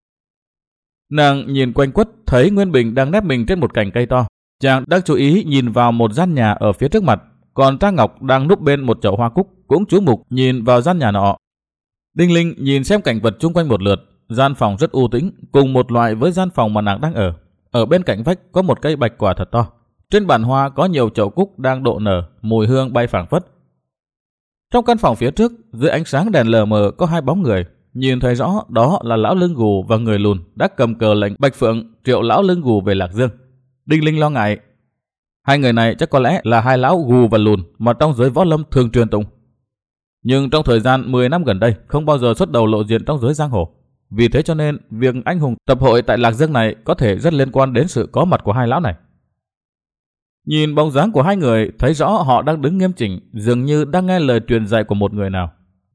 Nàng nhìn quanh quất thấy Nguyên Bình đang nép mình trên một cành cây to. Chàng đang chú ý nhìn vào một gian nhà ở phía trước mặt, còn Trang Ngọc đang núp bên một chậu hoa cúc cũng chú mục nhìn vào gian nhà nọ. Đinh Linh nhìn xem cảnh vật chung quanh một lượt, gian phòng rất u tĩnh, cùng một loại với gian phòng mà nàng đang ở. Ở bên cạnh vách có một cây bạch quả thật to. Trên bàn hoa có nhiều chậu cúc đang độ nở, mùi hương bay phảng phất. Trong căn phòng phía trước, dưới ánh sáng đèn lờ mờ có hai bóng người, nhìn thấy rõ đó là lão lưng gù và người lùn đã cầm cờ lệnh Bạch Phượng triệu lão lưng gù về Lạc Dương. Đinh Linh lo ngại, hai người này chắc có lẽ là hai lão gù và lùn mà trong giới võ lâm thường truyền tụng. Nhưng trong thời gian mười năm gần đây không bao giờ xuất đầu lộ diện trong giới giang hồ. Vì thế cho nên việc anh hùng tập hội tại Lạc Dương này có thể rất liên quan đến sự có mặt của hai lão này. Nhìn bóng dáng của hai người thấy rõ họ đang đứng nghiêm chỉnh, dường như đang nghe lời truyền dạy của một người nào.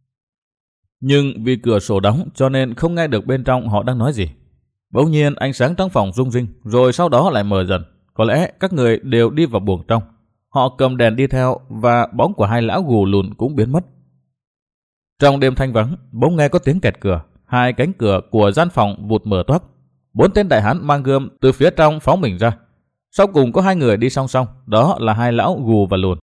Nhưng vì cửa sổ đóng cho nên không nghe được bên trong họ đang nói gì. Bỗng nhiên ánh sáng trong phòng rung rinh, rồi sau đó lại mờ dần. Có lẽ các người đều đi vào buồng trong. Họ cầm đèn đi theo và bóng của hai lão gù lùn cũng biến mất. Trong đêm thanh vắng, bỗng nghe có tiếng kẹt cửa. Hai cánh cửa của gian phòng vụt mở toác. Bốn tên đại hán mang gươm từ phía trong phóng mình ra. Sau cùng có hai người đi song song, đó là hai lão gù và lùn.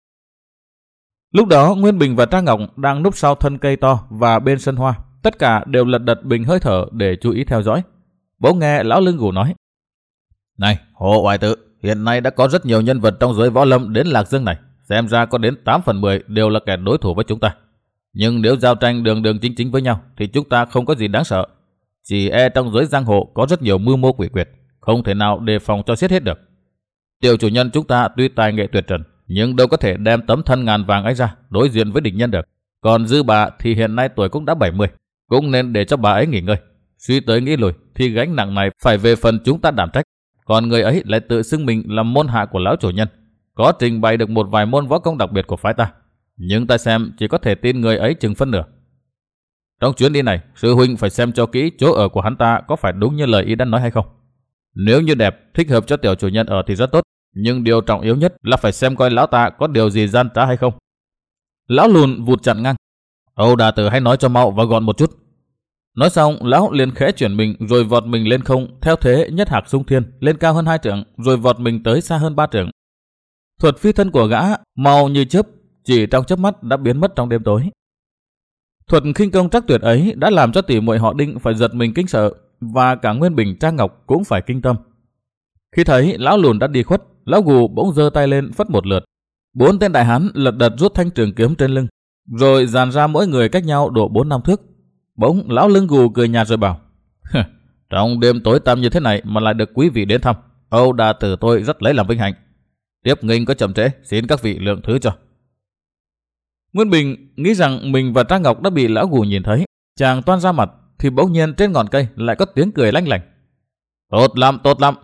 Lúc đó Nguyên Bình và Trang Ngọc đang núp sau thân cây to và bên sân hoa. Tất cả đều lật đật bình hơi thở để chú ý theo dõi. Bỗng nghe lão lưng gù nói: này, Hồ Oai Tự, hiện nay đã có rất nhiều nhân vật trong giới võ lâm đến Lạc Dương này. Xem ra có đến tám phần mười đều là kẻ đối thủ với chúng ta. Nhưng nếu giao tranh đường đường chính chính với nhau thì chúng ta không có gì đáng sợ. Chỉ e trong giới giang hồ có rất nhiều mưu mô quỷ quyệt, không thể nào đề phòng cho xiết hết được. Tiểu chủ nhân chúng ta tuy tài nghệ tuyệt trần, nhưng đâu có thể đem tấm thân ngàn vàng ấy ra đối diện với địch nhân được. Còn dư bà thì hiện nay tuổi cũng đã bảy mươi, cũng nên để cho bà ấy nghỉ ngơi. Suy tới nghĩ lùi thì gánh nặng này phải về phần chúng ta đảm trách. Còn người ấy lại tự xưng mình là môn hạ của lão chủ nhân, có trình bày được một vài môn võ công đặc biệt của phái ta. Nhưng ta xem chỉ có thể tin người ấy chừng phân nửa. Trong chuyến đi này, sư huynh phải xem cho kỹ chỗ ở của hắn ta có phải đúng như lời ý đã nói hay không. Nếu như đẹp, thích hợp cho tiểu chủ nhân ở thì rất tốt. Nhưng điều trọng yếu nhất là phải xem coi lão ta có điều gì gian trá hay không. Lão lùn vụt chặn ngang: Âu Đà Tử hãy nói cho mau và gọn một chút. Nói xong, lão liền khẽ chuyển mình rồi vọt mình lên không, theo thế nhất hạc xung thiên, lên cao hơn hai trượng, rồi vọt mình tới xa hơn ba trượng. Thuật phi thân của gã mau như chớp, chỉ trong chớp mắt đã biến mất trong đêm tối. Thuật khinh công trắc tuyệt ấy đã làm cho tỷ muội họ Đinh phải giật mình kinh sợ, và cả Nguyên Bình, Trang Ngọc cũng phải kinh tâm. Khi thấy lão lùn đã đi khuất, lão gù bỗng giơ tay lên phất một lượt. Bốn tên đại hán lật đật rút thanh trường kiếm trên lưng, rồi dàn ra mỗi người cách nhau độ bốn năm thước. Bỗng lão lưng gù cười nhạt rồi bảo: trong đêm tối tăm như thế này mà lại được quý vị đến thăm, Âu Đà Tử tôi rất lấy làm vinh hạnh. Tiếp nghinh có chậm trễ, xin các vị lượng thứ cho. Nguyên Bình nghĩ rằng mình và Trang Ngọc đã bị lão gù nhìn thấy, chàng toan ra mặt thì bỗng nhiên trên ngọn cây lại có tiếng cười lanh lảnh. Tốt lắm, tốt lắm.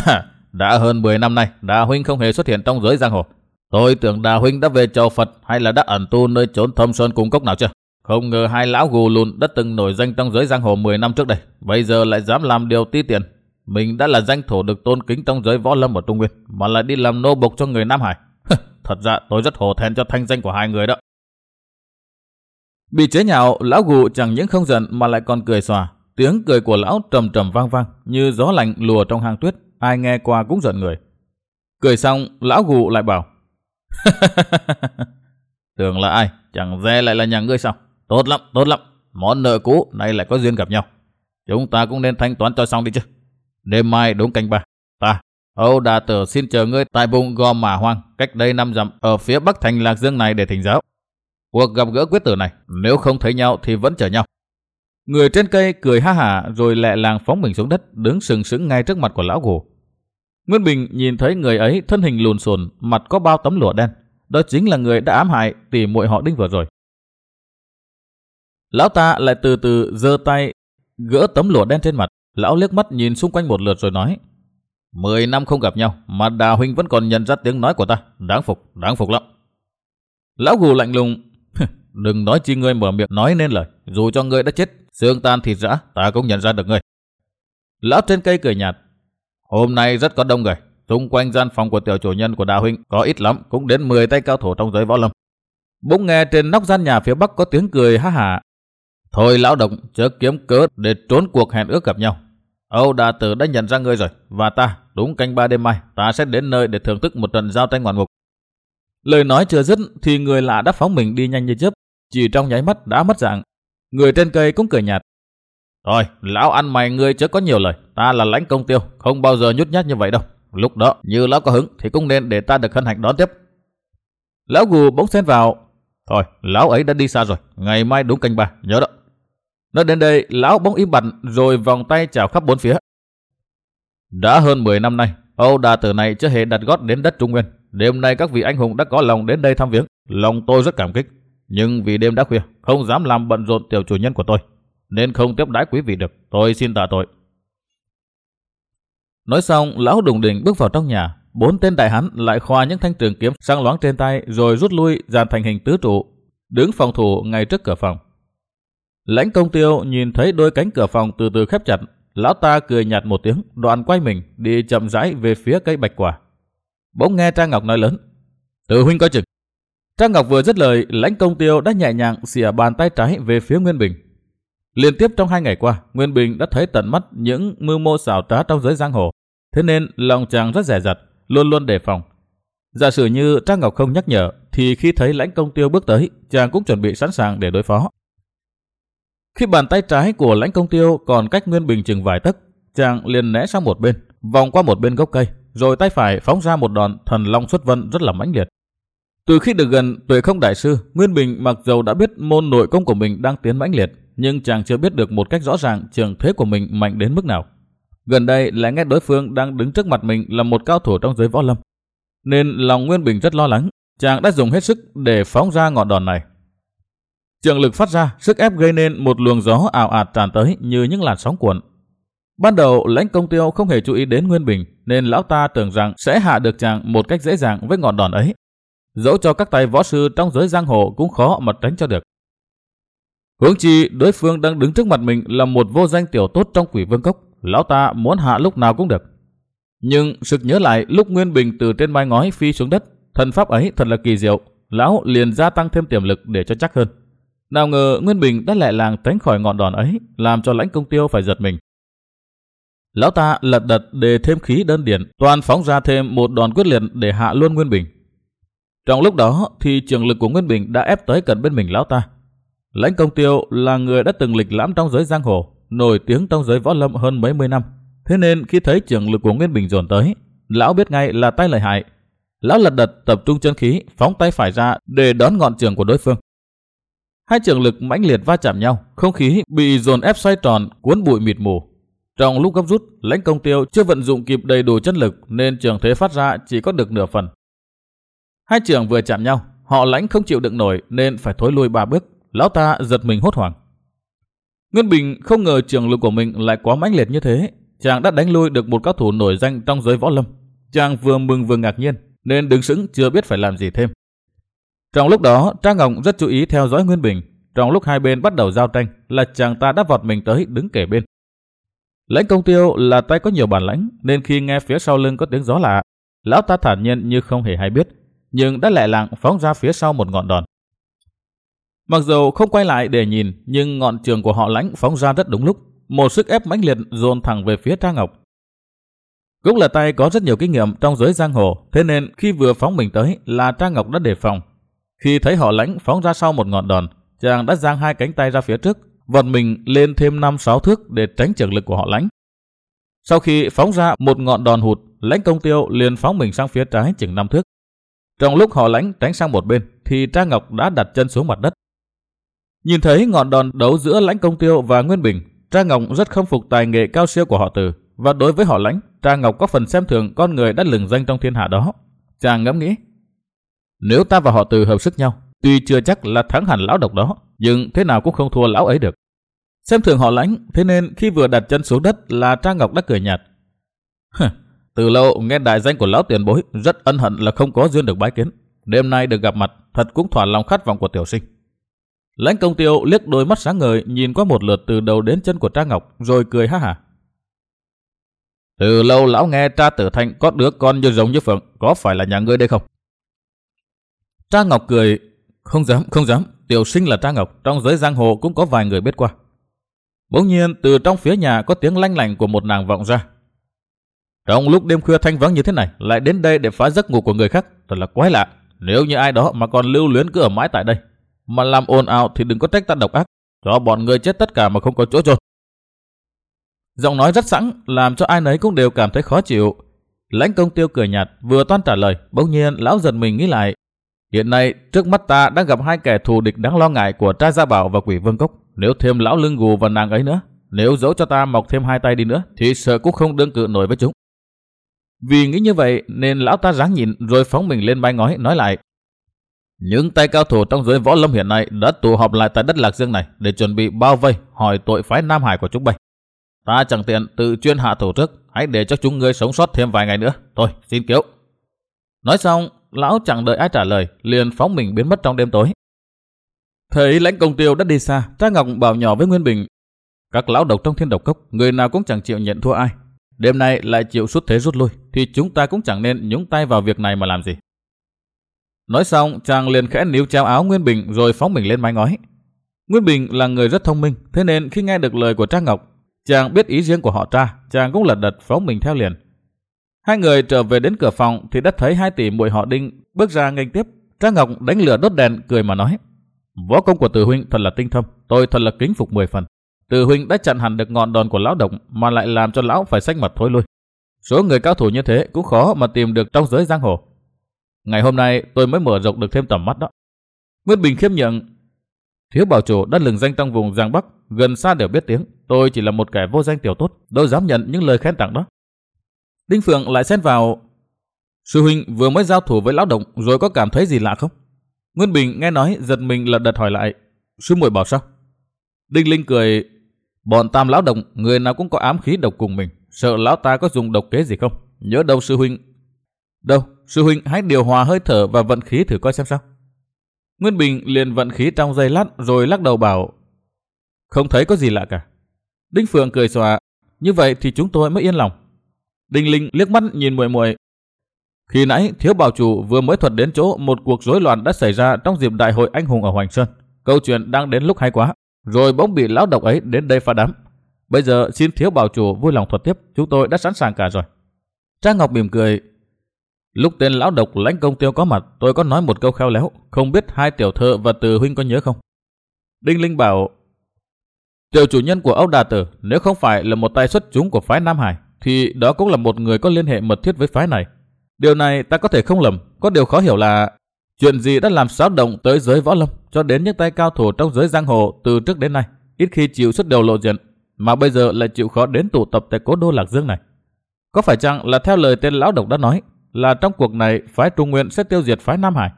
Đã hơn mười năm nay, Đà huynh không hề xuất hiện trong giới giang hồ. Tôi tưởng Đà huynh đã về chầu Phật hay là đã ẩn tu nơi chốn thâm sơn cung cốc nào chưa? Không ngờ hai lão gù lùn đã từng nổi danh trong giới giang hồ mười năm trước đây, bây giờ lại dám làm điều ti tiện. Mình đã là danh thủ được tôn kính trong giới võ lâm ở Trung Nguyên, mà lại đi làm nô bộc cho người Nam Hải. Thật ra tôi rất hổ thẹn cho thanh danh của hai người đó. Bị chế nhạo, lão gù chẳng những không giận mà lại còn cười xòa. Tiếng cười của lão trầm trầm vang vang như gió lạnh lùa trong hang tuyết, ai nghe qua cũng giận người. Cười xong, lão gù lại bảo: tưởng là ai, chẳng dè lại là nhà ngươi sao? Tốt lắm, tốt lắm, món nợ cũ nay lại có duyên gặp nhau. Chúng ta cũng nên thanh toán cho xong đi chứ. Đêm mai đúng canh ba, ta, Âu Đà Tử xin chờ ngươi tại vùng Gò Mả Hoang, cách đây năm dặm ở phía bắc thành Lạc Dương này để thỉnh giáo. Cuộc gặp gỡ quyết tử này, nếu không thấy nhau thì vẫn chờ nhau. Người trên cây cười ha hả rồi lẹ làng phóng mình xuống đất, đứng sừng sững ngay trước mặt của lão gù. Nguyên Bình nhìn thấy người ấy thân hình lùn xùn, mặt có bao tấm lụa đen. Đó chính là người đã ám hại tỷ muội họ Đinh vừa rồi. Lão ta lại từ từ giơ tay gỡ tấm lụa đen trên mặt. Lão liếc mắt nhìn xung quanh một lượt rồi nói: Mười năm không gặp nhau mà Đà huynh vẫn còn nhận ra tiếng nói của ta. Đáng phục, đáng phục lắm. Lão gù lạnh lùng: Đừng nói chi ngươi mở miệng nói nên lời. Dù cho ngươi đã chết, xương tan thịt rã, ta cũng nhận ra được ngươi. Lão trên cây cười nhạt: Hôm nay rất có đông người. Xung quanh gian phòng của tiểu chủ nhân của Đà huynh có ít lắm cũng đến mười tay cao thủ trong giới võ lâm. Bỗng nghe trên nóc gian nhà phía bắc có tiếng cười ha hả. Thôi lão đồng, chớ kiếm cớ để trốn cuộc hẹn ước gặp nhau. Âu Đà Tử đã nhận ra ngươi rồi, và ta đúng canh ba đêm mai ta sẽ đến nơi để thưởng thức một trận giao tranh ngoạn mục. Lời nói chưa dứt thì người lạ đã phóng mình đi nhanh như chớp, chỉ trong nháy mắt đã mất dạng. Người trên cây cũng cười nhạt: Thôi, lão ăn mày ngươi chớ có nhiều lời, ta là Lãnh Công Tiêu, không bao giờ nhút nhát như vậy đâu. Lúc đó như lão có hứng thì cũng nên để ta được hân hạnh đón tiếp. Lão gù bỗng xen vào: Thôi, lão ấy đã đi xa rồi, ngày mai đúng canh ba, nhớ đó. Nói đến đây, lão bỗng im bặt rồi vòng tay chào khắp bốn phía. Đã hơn mười năm nay, Âu Đà Tử này chưa hề đặt gót đến đất Trung Nguyên. Đêm nay các vị anh hùng đã có lòng đến đây thăm viếng, lòng tôi rất cảm kích. Nhưng vì đêm đã khuya, không dám làm bận rộn tiểu chủ nhân của tôi, nên không tiếp đãi quý vị được. Tôi xin tạ tội. Nói xong, lão đùng đỉnh bước vào trong nhà. Bốn tên đại hán lại khoa những thanh trường kiếm sáng loáng trên tay, rồi rút lui dàn thành hình tứ trụ, đứng phòng thủ ngay trước cửa phòng. Lãnh Công Tiêu nhìn thấy đôi cánh cửa phòng từ từ khép chặt, lão ta cười nhạt một tiếng, đoạn quay mình đi chậm rãi về phía cây bạch quả. Bỗng nghe Trang Ngọc nói lớn: Từ huynh coi chừng. Trang Ngọc vừa dứt lời, Lãnh Công Tiêu đã nhẹ nhàng xỉa bàn tay trái về phía Nguyên Bình. Liên tiếp trong hai ngày qua, Nguyên Bình đã thấy tận mắt những mưu mô xảo trá trong giới giang hồ, thế nên lòng chàng rất dè dặt, luôn luôn đề phòng. Giả sử như Trang Ngọc không nhắc nhở, thì khi thấy Lãnh Công Tiêu bước tới, chàng cũng chuẩn bị sẵn sàng để đối phó. Khi bàn tay trái của Lãnh Công Tiêu còn cách Nguyên Bình chừng vài tấc, chàng liền né sang một bên, vòng qua một bên gốc cây, rồi tay phải phóng ra một đòn thần long xuất vân rất là mãnh liệt. Từ khi được gần Tuệ Không đại sư, Nguyên Bình mặc dầu đã biết môn nội công của mình đang tiến mãnh liệt, nhưng chàng chưa biết được một cách rõ ràng trường thế của mình mạnh đến mức nào. Gần đây lại nghe đối phương đang đứng trước mặt mình là một cao thủ trong giới võ lâm, nên lòng Nguyên Bình rất lo lắng. Chàng đã dùng hết sức để phóng ra ngọn đòn này. Trường lực phát ra, sức ép gây nên một luồng gió ào ạt tràn tới như những làn sóng cuộn. Ban đầu Lãnh Công Tiêu không hề chú ý đến Nguyên Bình, nên lão ta tưởng rằng sẽ hạ được chàng một cách dễ dàng với ngọn đòn ấy. Dẫu cho các tay võ sư trong giới giang hồ cũng khó mà tránh cho được. Huống chi đối phương đang đứng trước mặt mình là một vô danh tiểu tốt trong Quỷ Vương Cốc, lão ta muốn hạ lúc nào cũng được. Nhưng sực nhớ lại lúc Nguyên Bình từ trên mái ngói phi xuống đất, thần pháp ấy thật là kỳ diệu, lão liền gia tăng thêm tiềm lực để cho chắc hơn. Nào ngờ Nguyên Bình đã lẹ làng tránh khỏi ngọn đòn ấy, làm cho Lãnh Công Tiêu phải giật mình. Lão ta lật đật đề thêm khí đơn điển, toàn phóng ra thêm một đòn quyết liệt để hạ luôn Nguyên Bình. Trong lúc đó thì trường lực của Nguyên Bình đã ép tới gần bên mình lão ta. Lãnh Công Tiêu là người đã từng lịch lãm trong giới giang hồ, nổi tiếng trong giới võ lâm hơn mấy mươi năm, thế nên khi thấy trường lực của Nguyên Bình dồn tới, lão biết ngay là tay lợi hại. Lão lật đật tập trung chân khí, phóng tay phải ra để đón ngọn trường của đối phương. Hai trường lực mãnh liệt va chạm nhau, không khí bị dồn ép xoay tròn, cuốn bụi mịt mù. Trong lúc gấp rút, Lãnh Công Tiêu chưa vận dụng kịp đầy đủ chân lực nên trường thế phát ra chỉ có được nửa phần. Hai trường vừa chạm nhau, họ Lãnh không chịu đựng nổi nên phải thối lui ba bước. Lão ta giật mình hốt hoảng. Nguyên Bình không ngờ trường lực của mình lại quá mãnh liệt như thế. Chàng đã đánh lui được một cao thủ nổi danh trong giới võ lâm. Chàng vừa mừng vừa ngạc nhiên nên đứng sững chưa biết phải làm gì thêm. Trong lúc đó, Trang Ngọc rất chú ý theo dõi Nguyên Bình. Trong lúc hai bên bắt đầu giao tranh là chàng ta đã vọt mình tới đứng kề bên. Lãnh Công Tiêu là tay có nhiều bản lãnh nên khi nghe phía sau lưng có tiếng gió lạ, lão ta thản nhiên như không hề hay biết, nhưng đã lẹ làng phóng ra phía sau một ngọn đòn. Mặc dù không quay lại để nhìn, nhưng ngọn trường của họ Lãnh phóng ra rất đúng lúc, một sức ép mãnh liệt dồn thẳng về phía Trang Ngọc. Cũng là tay có rất nhiều kinh nghiệm trong giới giang hồ, thế nên khi vừa phóng mình tới là Trang Ngọc đã đề phòng. Khi thấy họ Lãnh phóng ra sau một ngọn đòn, chàng đã giang hai cánh tay ra phía trước, vọt mình lên thêm năm sáu thước để tránh trường lực của họ Lãnh. Sau khi phóng ra một ngọn đòn hụt, Lãnh Công Tiêu liền phóng mình sang phía trái chừng năm thước. Trong lúc họ Lãnh tránh sang một bên thì Trang Ngọc đã đặt chân xuống mặt đất. Nhìn thấy ngọn đòn đấu giữa Lãnh Công Tiêu và Nguyên Bình, Trang Ngọc rất khâm phục tài nghệ cao siêu của họ Từ, và đối với họ Lãnh, Tra Ngọc có phần xem thường con người đã lừng danh trong thiên hạ đó. Chàng ngẫm nghĩ, nếu ta và họ Từ hợp sức nhau, tuy chưa chắc là thắng hẳn lão độc đó, nhưng thế nào cũng không thua lão ấy được. Xem thường họ Lãnh, thế nên khi vừa đặt chân xuống đất là Tra Ngọc đã cười nhạt. Từ lâu nghe đại danh của lão tiền bối, rất ân hận là không có duyên được bái kiến. Đêm nay được gặp mặt, thật cũng thỏa lòng khát vọng của tiểu sinh. Lãnh Công Tiêu liếc đôi mắt sáng ngời nhìn qua một lượt từ đầu đến chân của Tra Ngọc, rồi cười ha hả. Từ lâu lão nghe Tra Tử Thanh có đứa con như giống như Phượng, có phải là nhà ngươi đây không? Tra Ngọc cười, không dám, không dám, tiểu sinh là Tra Ngọc, trong giới giang hồ cũng có vài người biết qua. Bỗng nhiên từ trong phía nhà có tiếng lanh lảnh của một nàng vọng ra. Trong lúc đêm khuya thanh vắng như thế này, lại đến đây để phá giấc ngủ của người khác, thật là quái lạ. Nếu như ai đó mà còn lưu luyến cứ ở mãi tại đây, mà làm ồn ào thì đừng có trách ta độc ác, cho bọn người chết tất cả mà không có chỗ chôn. Giọng nói rất sẵn, làm cho ai nấy cũng đều cảm thấy khó chịu. Lãnh Công Tiêu cười nhạt, vừa toan trả lời, bỗng nhiên lão giật mình nghĩ lại. Hiện nay trước mắt ta đang gặp hai kẻ thù địch đáng lo ngại của Tra Gia Bảo và Quỷ Vương Cốc. Nếu thêm lão lưng gù và nàng ấy nữa, nếu dẫu cho ta mọc thêm hai tay đi nữa, thì sợ cũng không đương cự nổi với chúng. Vì nghĩ như vậy nên lão ta ráng nhịn rồi phóng mình lên mái ngói nói lại. Những tay cao thủ trong giới võ lâm hiện nay đã tụ họp lại tại đất Lạc Dương này để chuẩn bị bao vây hỏi tội phái Nam Hải của chúng bay. Ta chẳng tiện tự chuyên hạ thủ trước, hãy để cho chúng ngươi sống sót thêm vài ngày nữa. Thôi, xin kiếu. Nói xong, lão chẳng đợi ai trả lời, liền phóng mình biến mất trong đêm tối. Thấy Lãnh Công Tiêu đã đi xa, Tra Ngọc bảo nhỏ với Nguyên Bình. Các lão độc trong Thiên Độc Cốc, người nào cũng chẳng chịu nhận thua ai. Đêm nay lại chịu sút thế rút lui, thì chúng ta cũng chẳng nên nhúng tay vào việc này mà làm gì. Nói xong, chàng liền khẽ níu chéo áo Nguyên Bình rồi phóng mình lên mái ngói. Nguyên Bình là người rất thông minh, thế nên khi nghe được lời của Tra Ngọc, chàng biết ý riêng của họ Tra, chàng cũng lật đật phóng mình theo liền. Hai người trở về đến cửa phòng thì đã thấy hai tỷ muội họ Đinh bước ra nghênh tiếp. Tra Ngọc đánh lửa đốt đèn cười mà nói: Võ công của Từ huynh thật là tinh thâm, tôi thật là kính phục mười phần. Từ huynh đã chặn hẳn được ngọn đòn của lão độc mà lại làm cho lão phải xách mặt thối lui. Số người cao thủ như thế cũng khó mà tìm được trong giới giang hồ. Ngày hôm nay tôi mới mở rộng được thêm tầm mắt đó. Nguyên Bình khiêm nhượng: Thiếu bảo chủ đã lừng danh trong vùng Giang Bắc, gần xa đều biết tiếng. Tôi chỉ là một kẻ vô danh tiểu tốt, đâu dám nhận những lời khen tặng đó. Đinh Phượng lại xen vào: Sư huynh vừa mới giao thủ với lão độc rồi có cảm thấy gì lạ không? Nguyên Bình nghe nói giật mình lật đật hỏi lại: Sư muội bảo sao? Đinh Linh cười: Bọn Tam lão độc người nào cũng có ám khí độc cùng mình, sợ lão ta có dùng độc kế gì không? Nhớ đâu sư huynh. Đâu, sư huynh hãy điều hòa hơi thở và vận khí thử coi xem sao. Nguyên Bình liền vận khí trong giây lát rồi lắc đầu bảo: Không thấy có gì lạ cả. Đinh Phượng cười xòa: Như vậy thì chúng tôi mới yên lòng. Đinh Linh liếc mắt nhìn muội muội: Khi nãy thiếu bảo chủ vừa mới thuật đến chỗ một cuộc rối loạn đã xảy ra trong dịp đại hội anh hùng ở Hoành Sơn. Câu chuyện đang đến lúc hay quá, rồi bỗng bị lão độc ấy đến đây phá đám. Bây giờ xin thiếu bảo chủ vui lòng thuật tiếp, chúng tôi đã sẵn sàng cả rồi. Tra Ngọc mỉm cười: Lúc tên lão độc Lãnh Công Tiêu có mặt, tôi có nói một câu khéo léo, không biết hai tiểu thơ và Từ huynh có nhớ không? Đinh Linh bảo: Tiểu chủ nhân của Âu Đà Tử nếu không phải là một tay xuất chúng của phái Nam Hải, thì đó cũng là một người có liên hệ mật thiết với phái này. Điều này ta có thể không lầm, có điều khó hiểu là chuyện gì đã làm xáo động tới giới võ lâm, cho đến những tay cao thủ trong giới giang hồ từ trước đến nay ít khi chịu xuất đầu lộ diện, mà bây giờ lại chịu khó đến tụ tập tại cố đô Lạc Dương này. Có phải chăng là theo lời tên lão độc đã nói, là trong cuộc này phái Trung Nguyên sẽ tiêu diệt phái Nam Hải?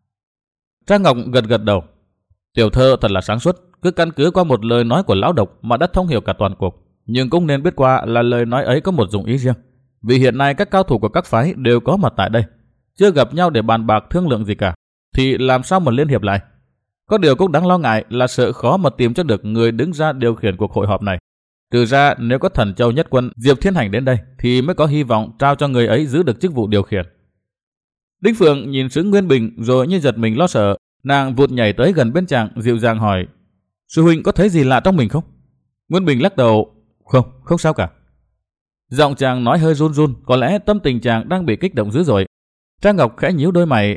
Tra Ngọc gật gật đầu: Tiểu thơ thật là sáng suốt, cứ căn cứ qua một lời nói của lão độc mà đã thông hiểu cả toàn cuộc. Nhưng cũng nên biết qua là lời nói ấy có một dụng ý riêng. Vì hiện nay các cao thủ của các phái đều có mặt tại đây, chưa gặp nhau để bàn bạc thương lượng gì cả, thì làm sao mà liên hiệp lại? Có điều cũng đáng lo ngại là sợ khó mà tìm cho được người đứng ra điều khiển cuộc hội họp này. Trừ ra nếu có Thần Châu Nhất Quân Diệp Thiên Hành đến đây thì mới có hy vọng trao cho người ấy giữ được chức vụ điều khiển. Đinh Phượng nhìn sững Nguyên Bình rồi như giật mình lo sợ, nàng vụt nhảy tới gần bên chàng dịu dàng hỏi: Sư huynh có thấy gì lạ trong mình không? Nguyên Bình lắc đầu: Không, không sao cả. Giọng chàng nói hơi run run, có lẽ tâm tình chàng đang bị kích động dữ dội. Tra Ngọc khẽ nhíu đôi mày: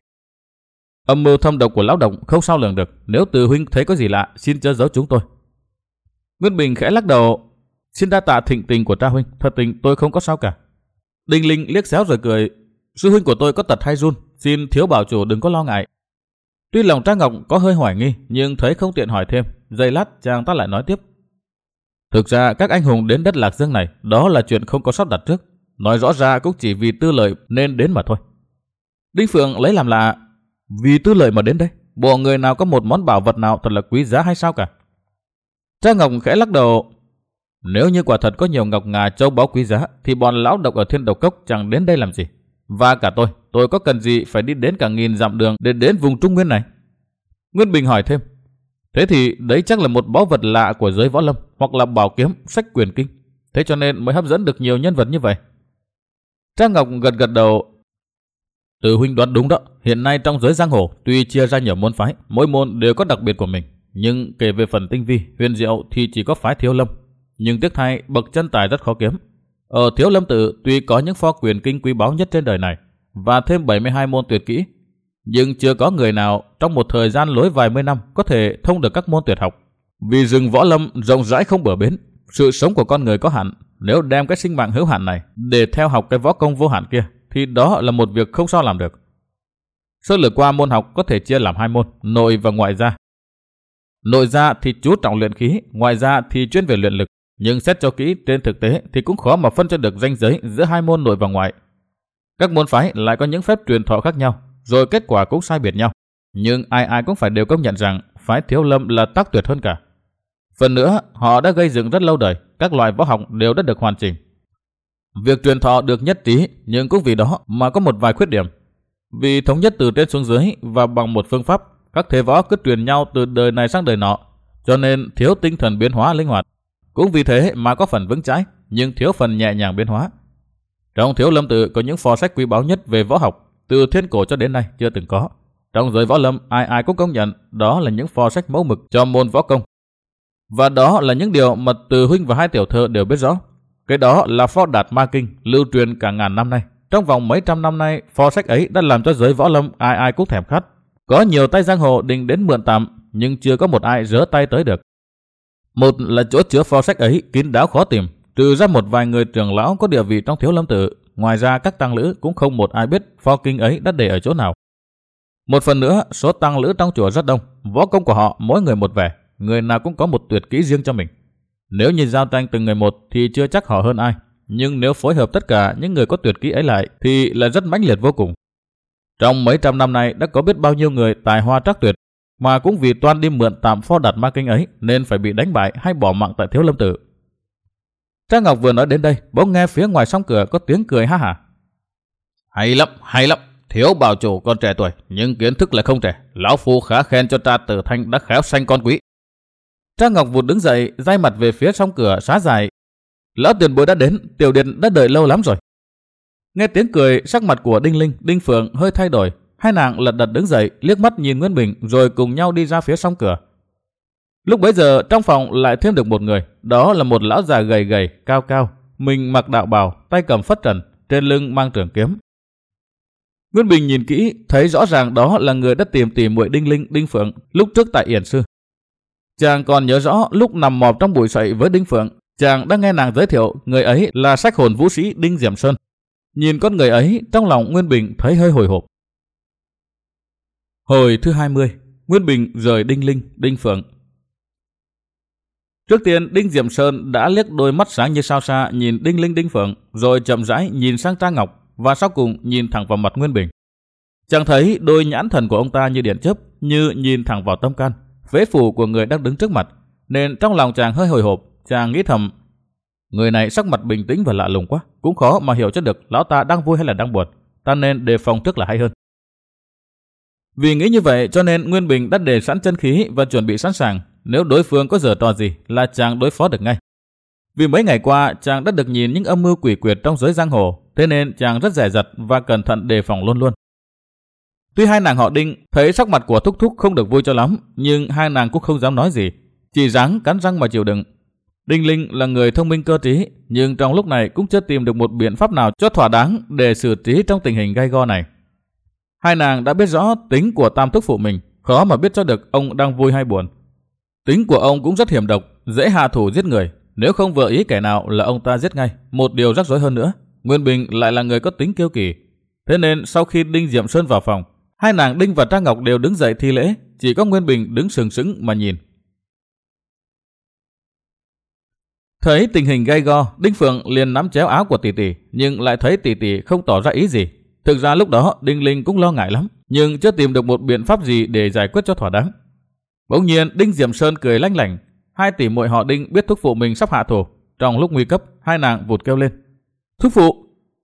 Âm mưu thâm độc của lão độc không sao lường được, nếu Từ huynh thấy có gì lạ, xin chớ giấu chúng tôi. Nguyên Bình khẽ lắc đầu: Xin đa tạ thịnh tình của Tra huynh, thật tình tôi không có sao cả. Đinh Linh liếc xéo rồi cười: Sư huynh của tôi có tật hay run, xin thiếu bảo chủ đừng có lo ngại. Tuy lòng Tra Ngọc có hơi hoài nghi, nhưng thấy không tiện hỏi thêm, giây lát chàng ta lại nói tiếp: Thực ra các anh hùng đến đất Lạc Dương này, đó là chuyện không có sót đặt trước. nói rõ ra cũng chỉ vì tư lợi nên đến mà thôi. Đinh Phượng lấy làm lạ, vì tư lợi mà đến đây, bộ người nào có một món bảo vật nào thật là quý giá hay sao cả? Trang Ngọc khẽ lắc đầu, nếu như quả thật có nhiều ngọc ngà châu báu quý giá thì bọn lão độc ở Thiên Độc Cốc chẳng đến đây làm gì. Và cả tôi, tôi có cần gì phải đi đến cả nghìn dặm đường để đến vùng Trung Nguyên này? Nguyên Bình hỏi thêm, thế thì đấy chắc là một báu vật lạ của giới võ lâm, hoặc là bảo kiếm, sách quyền kinh, thế cho nên mới hấp dẫn được nhiều nhân vật như vậy. Trang Ngọc gật gật đầu, Từ huynh đoán đúng đó. Hiện nay trong giới giang hồ tuy chia ra nhiều môn phái, mỗi môn đều có đặc biệt của mình, nhưng kể về phần tinh vi, huyền diệu thì chỉ có phái Thiếu Lâm. Nhưng tiếc thay, bậc chân tài rất khó kiếm. Ở Thiếu Lâm Tự tuy có những pho quyền kinh quý báu nhất trên đời này và thêm bảy mươi hai môn tuyệt kỹ, nhưng chưa có người nào trong một thời gian lối vài mươi năm có thể thông được các môn tuyệt học. Vì rừng võ lâm rộng rãi không bờ bến, sự sống của con người có hạn, nếu đem cái sinh mạng hữu hạn này để theo học cái võ công vô hạn kia thì đó là một việc không sao làm được. Sơ lược qua môn học có thể chia làm hai môn, nội và ngoại gia. Nội gia thì chú trọng luyện khí, ngoại gia thì chuyên về luyện lực. Nhưng xét cho kỹ, trên thực tế thì cũng khó mà phân cho được ranh giới giữa hai môn nội và ngoại. Các môn phái lại có những phép truyền thọ khác nhau, rồi kết quả cũng sai biệt nhau. Nhưng ai ai cũng phải đều công nhận rằng phái Thiếu Lâm là tác tuyệt hơn cả. Phần nữa, họ đã gây dựng rất lâu đời, các loại võ học đều đã được hoàn chỉnh. Việc truyền thọ được nhất trí, nhưng cũng vì đó mà có một vài khuyết điểm. Vì thống nhất từ trên xuống dưới và bằng một phương pháp, các thế võ cứ truyền nhau từ đời này sang đời nọ, cho nên thiếu tinh thần biến hóa linh hoạt. Cũng vì thế mà có phần vững chãi, nhưng thiếu phần nhẹ nhàng biến hóa. Trong Thiếu Lâm Tự có những pho sách quý báu nhất về võ học, từ thiên cổ cho đến nay chưa từng có. Trong giới võ lâm, ai ai cũng công nhận đó là những pho sách mẫu mực cho môn võ công. Và đó là những điều mà Từ huynh và hai tiểu thơ đều biết rõ. Cái đó là pho Đạt Ma Kinh, lưu truyền cả ngàn năm nay. Trong vòng mấy trăm năm nay, pho sách ấy đã làm cho giới võ lâm ai ai cũng thèm khát. Có nhiều tay giang hồ định đến mượn tạm, nhưng chưa có một ai rỡ tay tới được. Một là chỗ chứa pho sách ấy kín đáo khó tìm, trừ ra một vài người trưởng lão có địa vị trong Thiếu Lâm Tự. Ngoài ra các tăng lữ cũng không một ai biết pho kinh ấy đã để ở chỗ nào. Một phần nữa, số tăng lữ trong chùa rất đông, võ công của họ mỗi người một vẻ, người nào cũng có một tuyệt kỹ riêng cho mình. Nếu như giao tranh từng người một thì chưa chắc họ hơn ai, nhưng nếu phối hợp tất cả những người có tuyệt kỹ ấy lại thì là rất mãnh liệt vô cùng. Trong mấy trăm năm nay đã có biết bao nhiêu người tài hoa trắc tuyệt, mà cũng vì toan đi mượn tạm pho Đạt Ma Kinh ấy nên phải bị đánh bại hay bỏ mạng tại Thiếu Lâm Tự. Trang Ngọc vừa nói đến đây, bỗng nghe phía ngoài song cửa có tiếng cười ha hả. Hay lắm, hay lắm, Thiếu bảo chủ còn trẻ tuổi nhưng kiến thức lại không trẻ. Lão phu khá khen cho cha Tử Thanh đã khéo sanh con quý. Trang Ngọc vụt đứng dậy, day mặt về phía song cửa xá dài. Lão tiền bối đã đến, tiểu điện đã đợi lâu lắm rồi. Nghe tiếng cười, sắc mặt của Đinh Linh, Đinh Phượng hơi thay đổi. Hai nàng lật đật đứng dậy, liếc mắt nhìn Nguyên Bình rồi cùng nhau đi ra phía song cửa. Lúc bấy giờ trong phòng lại thêm được một người, đó là một lão già gầy gầy, cao cao, mình mặc đạo bào, tay cầm phất trần, trên lưng mang trường kiếm. Nguyên Bình nhìn kỹ, thấy rõ ràng đó là người đã tìm tỉ muội Đinh Linh, Đinh Phượng lúc trước tại Yển Sư. Chàng còn nhớ rõ lúc nằm mọp trong bụi sậy với Đinh Phượng, chàng đã nghe nàng giới thiệu người ấy là sách hồn vũ sĩ Đinh Diệm Sơn. Nhìn con người ấy, trong lòng Nguyên Bình thấy hơi hồi hộp. Hồi thứ hai mươi, Nguyên Bình rời Đinh Linh, Đinh Phượng. Trước tiên, Đinh Diệm Sơn đã liếc đôi mắt sáng như sao xa nhìn Đinh Linh, Đinh Phượng, rồi chậm rãi nhìn sang Trang Ngọc và sau cùng nhìn thẳng vào mặt Nguyên Bình. Chàng thấy đôi nhãn thần của ông ta như điện chớp, như nhìn thẳng vào tâm can, phế phủ của người đang đứng trước mặt, nên trong lòng chàng hơi hồi hộp. Chàng nghĩ thầm, người này sắc mặt bình tĩnh và lạ lùng quá, cũng khó mà hiểu cho được lão ta đang vui hay là đang buồn, ta nên đề phòng trước là hay hơn. Vì nghĩ như vậy cho nên Nguyên Bình đã để sẵn chân khí và chuẩn bị sẵn sàng, nếu đối phương có giở trò gì là chàng đối phó được ngay. Vì mấy ngày qua chàng đã được nhìn những âm mưu quỷ quyệt trong giới giang hồ, thế nên chàng rất dè dặt và cẩn thận đề phòng luôn luôn. Tuy hai nàng họ Đinh thấy sắc mặt của Thúc Thúc không được vui cho lắm, nhưng hai nàng cũng không dám nói gì, chỉ ráng cắn răng mà chịu đựng. Đinh Linh là người thông minh cơ trí, nhưng trong lúc này cũng chưa tìm được một biện pháp nào cho thỏa đáng để xử trí trong tình hình gay go này. Hai nàng đã biết rõ tính của Tam Thúc phụ mình, khó mà biết cho được ông đang vui hay buồn. Tính của ông cũng rất hiểm độc, dễ hạ thủ giết người, nếu không vừa ý kẻ nào là ông ta giết ngay. Một điều rắc rối hơn nữa, Nguyên Bình lại là người có tính kiêu kỳ. Thế nên sau khi Đinh Diệm Sơn vào phòng, hai nàng Đinh và Trang Ngọc đều đứng dậy thi lễ, chỉ có Nguyên Bình đứng sừng sững mà nhìn. Thấy tình hình gay go, Đinh Phượng liền nắm chéo áo của tỷ tỷ, nhưng lại thấy tỷ tỷ không tỏ ra ý gì. Thực ra lúc đó Đinh Linh cũng lo ngại lắm, nhưng chưa tìm được một biện pháp gì để giải quyết cho thỏa đáng. Bỗng nhiên Đinh Diệm Sơn cười lanh lảnh, hai tỷ muội họ Đinh biết thúc phụ mình sắp hạ thủ. Trong lúc nguy cấp, hai nàng vụt kêu lên: "Thúc phụ!"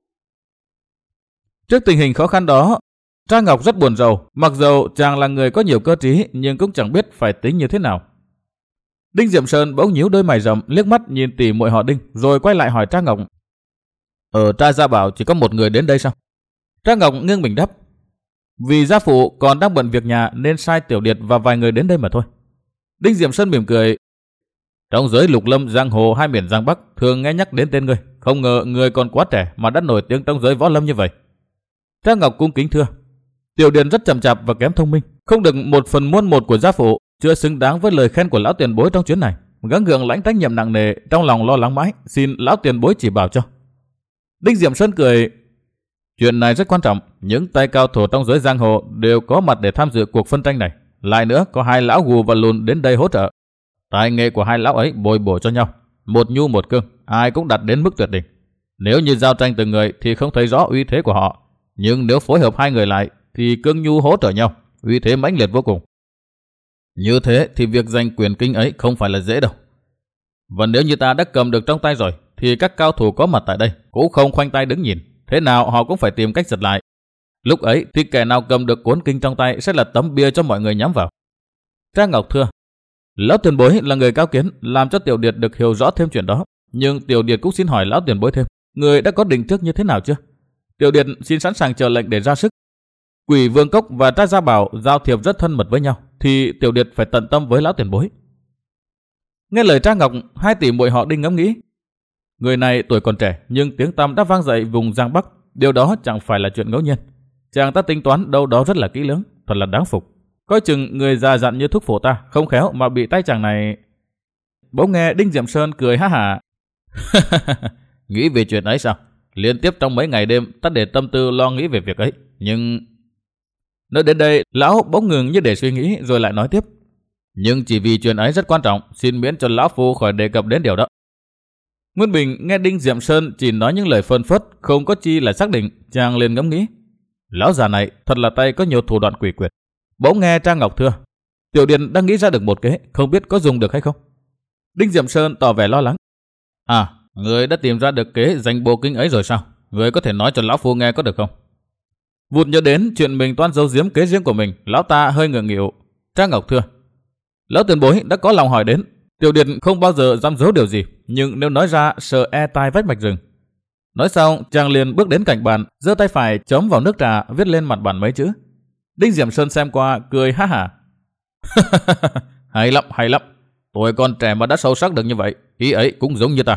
Trước tình hình khó khăn đó, Trang Ngọc rất buồn rầu, mặc dầu chàng là người có nhiều cơ trí nhưng cũng chẳng biết phải tính như thế nào. Đinh Diệm Sơn bỗng nhíu đôi mày rậm, liếc mắt nhìn tỷ muội họ Đinh, rồi quay lại hỏi Trang Ngọc: "Ở Tra Gia Bảo chỉ có một người đến đây sao?" Trang Ngọc ngưng mình đáp: "Vì gia phụ còn đang bận việc nhà nên sai Tiểu Điệt và vài người đến đây mà thôi." Đinh Diệm Sơn mỉm cười: "Trong giới lục lâm giang hồ hai miền Giang Bắc thường nghe nhắc đến tên ngươi, không ngờ ngươi còn quá trẻ mà đã nổi tiếng trong giới võ lâm như vậy." Trang Ngọc cung kính thưa: "Tiểu Điền rất chậm chạp và kém thông minh, không được một phần muôn một của gia phụ, chưa xứng đáng với lời khen của lão tiền bối trong chuyến này. Gắng gượng lãnh trách nhiệm nặng nề, trong lòng lo lắng mãi, xin lão tiền bối chỉ bảo cho." Đinh Diệm Sơn cười: "Chuyện này rất quan trọng, những tay cao thủ trong giới giang hồ đều có mặt để tham dự cuộc phân tranh này. Lại nữa có hai lão gù và lùn đến đây hỗ trợ. Tài nghệ của hai lão ấy bồi bổ cho nhau, một nhu một cương, ai cũng đạt đến mức tuyệt đỉnh. Nếu như giao tranh từng người thì không thấy rõ uy thế của họ, nhưng nếu phối hợp hai người lại thì cương nhu hỗ trợ nhau, uy thế mãnh liệt vô cùng. Như thế thì việc giành quyền kinh ấy không phải là dễ đâu. Và nếu như ta đã cầm được trong tay rồi thì các cao thủ có mặt tại đây cũng không khoanh tay đứng nhìn, thế nào họ cũng phải tìm cách giật lại. Lúc ấy thì kẻ nào cầm được cuốn kinh trong tay sẽ là tấm bia cho mọi người nhắm vào." Trang Ngọc thưa: "Lão tiền bối là người cao kiến, làm cho Tiểu Điệt được hiểu rõ thêm chuyện đó. Nhưng Tiểu Điệt cũng xin hỏi lão tiền bối thêm, người đã có định trước như thế nào chưa? Tiểu Điệt xin sẵn sàng chờ lệnh để ra sức. Quỷ Vương Cốc và Tra Gia Bảo giao thiệp rất thân mật với nhau, thì Tiểu Điệt phải tận tâm với lão tiền bối." Nghe lời Trang Ngọc, hai tỷ muội họ Đinh ngẫm nghĩ, người này tuổi còn trẻ nhưng tiếng tăm đã vang dậy vùng Giang Bắc, điều đó chẳng phải là chuyện ngẫu nhiên. Chàng ta tính toán đâu đó rất là kỹ lưỡng, thật là đáng phục. Coi chừng người già dặn như thúc phổ ta không khéo mà bị tay chàng này. Bỗng nghe Đinh Diệm Sơn cười ha hả: "Nghĩ về chuyện ấy sao? Liên tiếp trong mấy ngày đêm ta để tâm tư lo nghĩ về việc ấy, nhưng..." Nói đến đây, lão bỗng ngừng như để suy nghĩ rồi lại nói tiếp: "Nhưng chỉ vì chuyện ấy rất quan trọng, xin miễn cho lão phu khỏi đề cập đến điều đó." Nguyên Bình nghe Đinh Diệm Sơn chỉ nói những lời phân phất, không có chi là xác định, chàng liền ngẫm nghĩ, lão già này thật là tay có nhiều thủ đoạn quỷ quyệt. Bỗng nghe Trang Ngọc thưa: "Tiểu Điền đang nghĩ ra được một kế, không biết có dùng được hay không?" Đinh Diệm Sơn tỏ vẻ lo lắng: "À, người đã tìm ra được kế giành bộ kinh ấy rồi sao? Người có thể nói cho lão phu nghe có được không?" Vụt nhớ đến chuyện mình toan giấu giếm kế riêng của mình, lão ta hơi ngượng nghịu. Trang Ngọc thưa: "Lão tiền bối đã có lòng hỏi đến, Tiểu Điền không bao giờ dám giấu điều gì, nhưng nếu nói ra sợ e tai vách mạch rừng." Nói xong, chàng liền bước đến cạnh bàn, giơ tay phải chấm vào nước trà, viết lên mặt bàn mấy chữ. Đinh Diệm Sơn xem qua, cười ha hả: "Hay lắm, hay lắm. Tuổi còn trẻ mà đã sâu sắc được như vậy, ý ấy cũng giống như ta."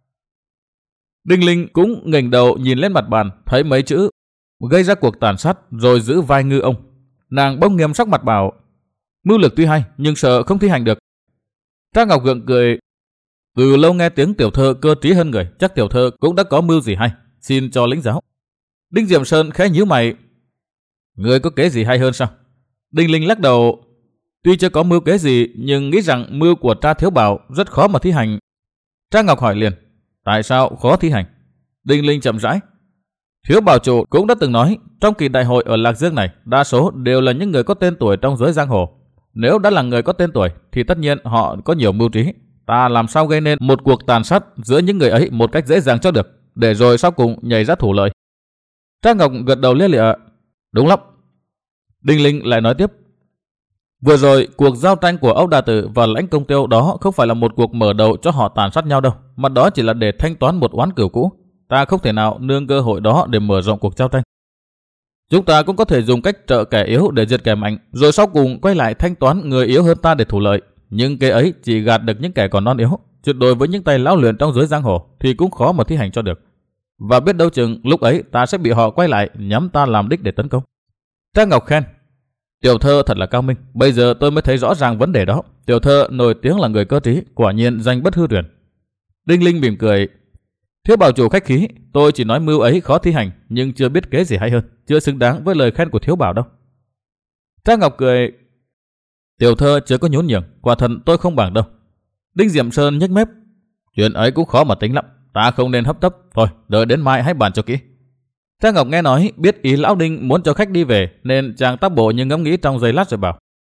Đinh Linh cũng ngẩng đầu nhìn lên mặt bàn, thấy mấy chữ gây ra cuộc tàn sát rồi giữ vai ngư ông. Nàng bỗng nghiêm sắc mặt bảo: "Mưu lược tuy hay, nhưng sợ không thi hành được." Trang Ngọc gượng cười: "Từ lâu nghe tiếng tiểu thơ cơ trí hơn người, chắc tiểu thơ cũng đã có mưu gì hay, xin cho lĩnh giáo." Đinh Diệm Sơn khẽ nhíu mày: "Người có kế gì hay hơn sao?" Đinh Linh lắc đầu: "Tuy chưa có mưu kế gì, nhưng nghĩ rằng mưu của Tra Thiếu Bảo rất khó mà thi hành." Trang Ngọc hỏi liền: "Tại sao khó thi hành?" Đinh Linh chậm rãi: "Thiếu Bảo chủ cũng đã từng nói, trong kỳ đại hội ở Lạc Dương này, đa số đều là những người có tên tuổi trong giới giang hồ. Nếu đã là người có tên tuổi, thì tất nhiên họ có nhiều mưu trí. Ta làm sao gây nên một cuộc tàn sát giữa những người ấy một cách dễ dàng cho được, để rồi sau cùng nhảy ra thủ lợi." Trang Ngọc gật đầu lia lịa: "Đúng lắm." Đinh Linh lại nói tiếp: "Vừa rồi, cuộc giao tranh của Âu Đà Tử và Lãnh Công Tiêu đó không phải là một cuộc mở đầu cho họ tàn sát nhau đâu, mà đó chỉ là để thanh toán một oán cửu cũ. Ta không thể nào nương cơ hội đó để mở rộng cuộc giao tranh. Chúng ta cũng có thể dùng cách trợ kẻ yếu để diệt kẻ mạnh, rồi sau cùng quay lại thanh toán người yếu hơn ta để thủ lợi. Nhưng cái ấy chỉ gạt được những kẻ còn non yếu, chứ đối với những tay lão luyện trong giới giang hồ thì cũng khó mà thi hành cho được. Và biết đâu chừng lúc ấy ta sẽ bị họ quay lại nhắm ta làm đích để tấn công." Trang Ngọc khen: "Tiểu thơ thật là cao minh, bây giờ tôi mới thấy rõ ràng vấn đề đó. Tiểu thơ nổi tiếng là người cơ trí, quả nhiên danh bất hư truyền." Đinh Linh mỉm cười: "Thiếu bảo chủ khách khí, tôi chỉ nói mưu ấy khó thi hành, nhưng chưa biết kế gì hay hơn, chưa xứng đáng với lời khen của thiếu bảo đâu." Trang Ngọc cười: "Tiểu thơ chưa có nhún nhường, quả thật tôi không bằng đâu." Đinh Diệm Sơn nhếch mép: Chuyện ấy cũng khó mà tính lắm, ta không nên hấp tấp, thôi đợi đến mai hãy bàn cho kỹ. Trang Ngọc nghe nói biết ý lão Đinh muốn cho khách đi về nên chàng tác bộ nhưng ngẫm nghĩ trong giây lát rồi bảo: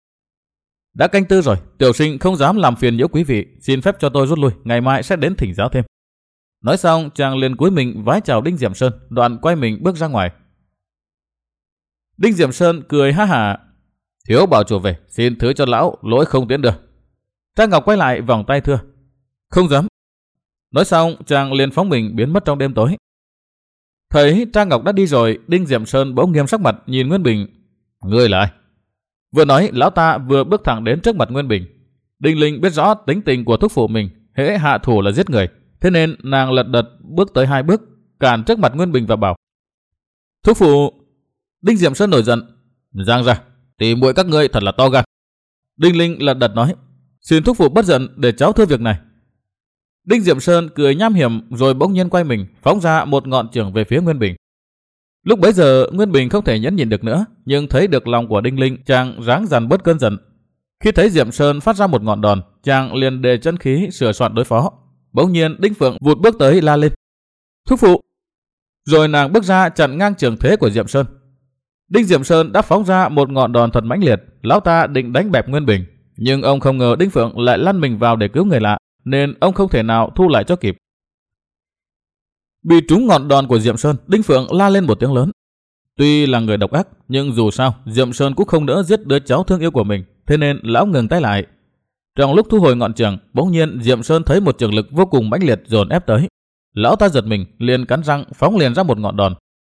đã canh tư rồi, tiểu sinh không dám làm phiền nhiễu quý vị, xin phép cho tôi rút lui, ngày mai sẽ đến thỉnh giáo thêm. Nói xong chàng liền cúi mình vái chào Đinh Diệm Sơn, đoạn quay mình bước ra ngoài. Đinh Diệm Sơn cười ha hả: thiếu bảo chủ về, xin thứ cho lão, lỗi không tiến được. Trang Ngọc quay lại vòng tay thưa: không dám. Nói xong chàng liền phóng mình biến mất trong đêm tối. Thấy Trang Ngọc đã đi rồi, Đinh Diệm Sơn bỗng nghiêm sắc mặt nhìn Nguyên Bình: ngươi là ai? Vừa nói lão ta vừa bước thẳng đến trước mặt Nguyên Bình. Đinh Linh biết rõ tính tình của thúc phụ mình, hễ hạ thủ là giết người, thế nên nàng lật đật bước tới hai bước, cản trước mặt Nguyên Bình và bảo: thúc phụ. Đinh Diệm Sơn nổi giận: giang ra, tỉ muội các ngươi thật là to gan. Đinh Linh lật đật nói: xin thúc phụ bất giận, để cháu thưa việc này. Đinh Diệm Sơn cười nham hiểm rồi bỗng nhiên quay mình phóng ra một ngọn chưởng về phía Nguyên Bình. Lúc bấy giờ Nguyên Bình không thể nhẫn nhịn được nữa, nhưng thấy được lòng của Đinh Linh, chàng ráng dằn bớt cơn giận. Khi thấy Diệm Sơn phát ra một ngọn đòn, chàng liền đề chân khí sửa soạn đối phó. Bỗng nhiên Đinh Phượng vụt bước tới la lên: thúc phụ! Rồi nàng bước ra chặn ngang trường thế của Diệm Sơn. Đinh Diệm Sơn đã phóng ra một ngọn đòn thật mãnh liệt, lão ta định đánh bẹp Nguyên Bình, nhưng ông không ngờ Đinh Phượng lại lăn mình vào để cứu người lạ, nên ông không thể nào thu lại cho kịp. Bị trúng ngọn đòn của Diệm Sơn, Đinh Phượng la lên một tiếng lớn. Tuy là người độc ác, nhưng dù sao Diệm Sơn cũng không đỡ giết đứa cháu thương yêu của mình, thế nên lão ngừng tay lại. Trong lúc thu hồi ngọn chưởng, bỗng nhiên Diệm Sơn thấy một trường lực vô cùng mãnh liệt dồn ép tới. Lão ta giật mình, liền cắn răng phóng liền ra một ngọn đòn.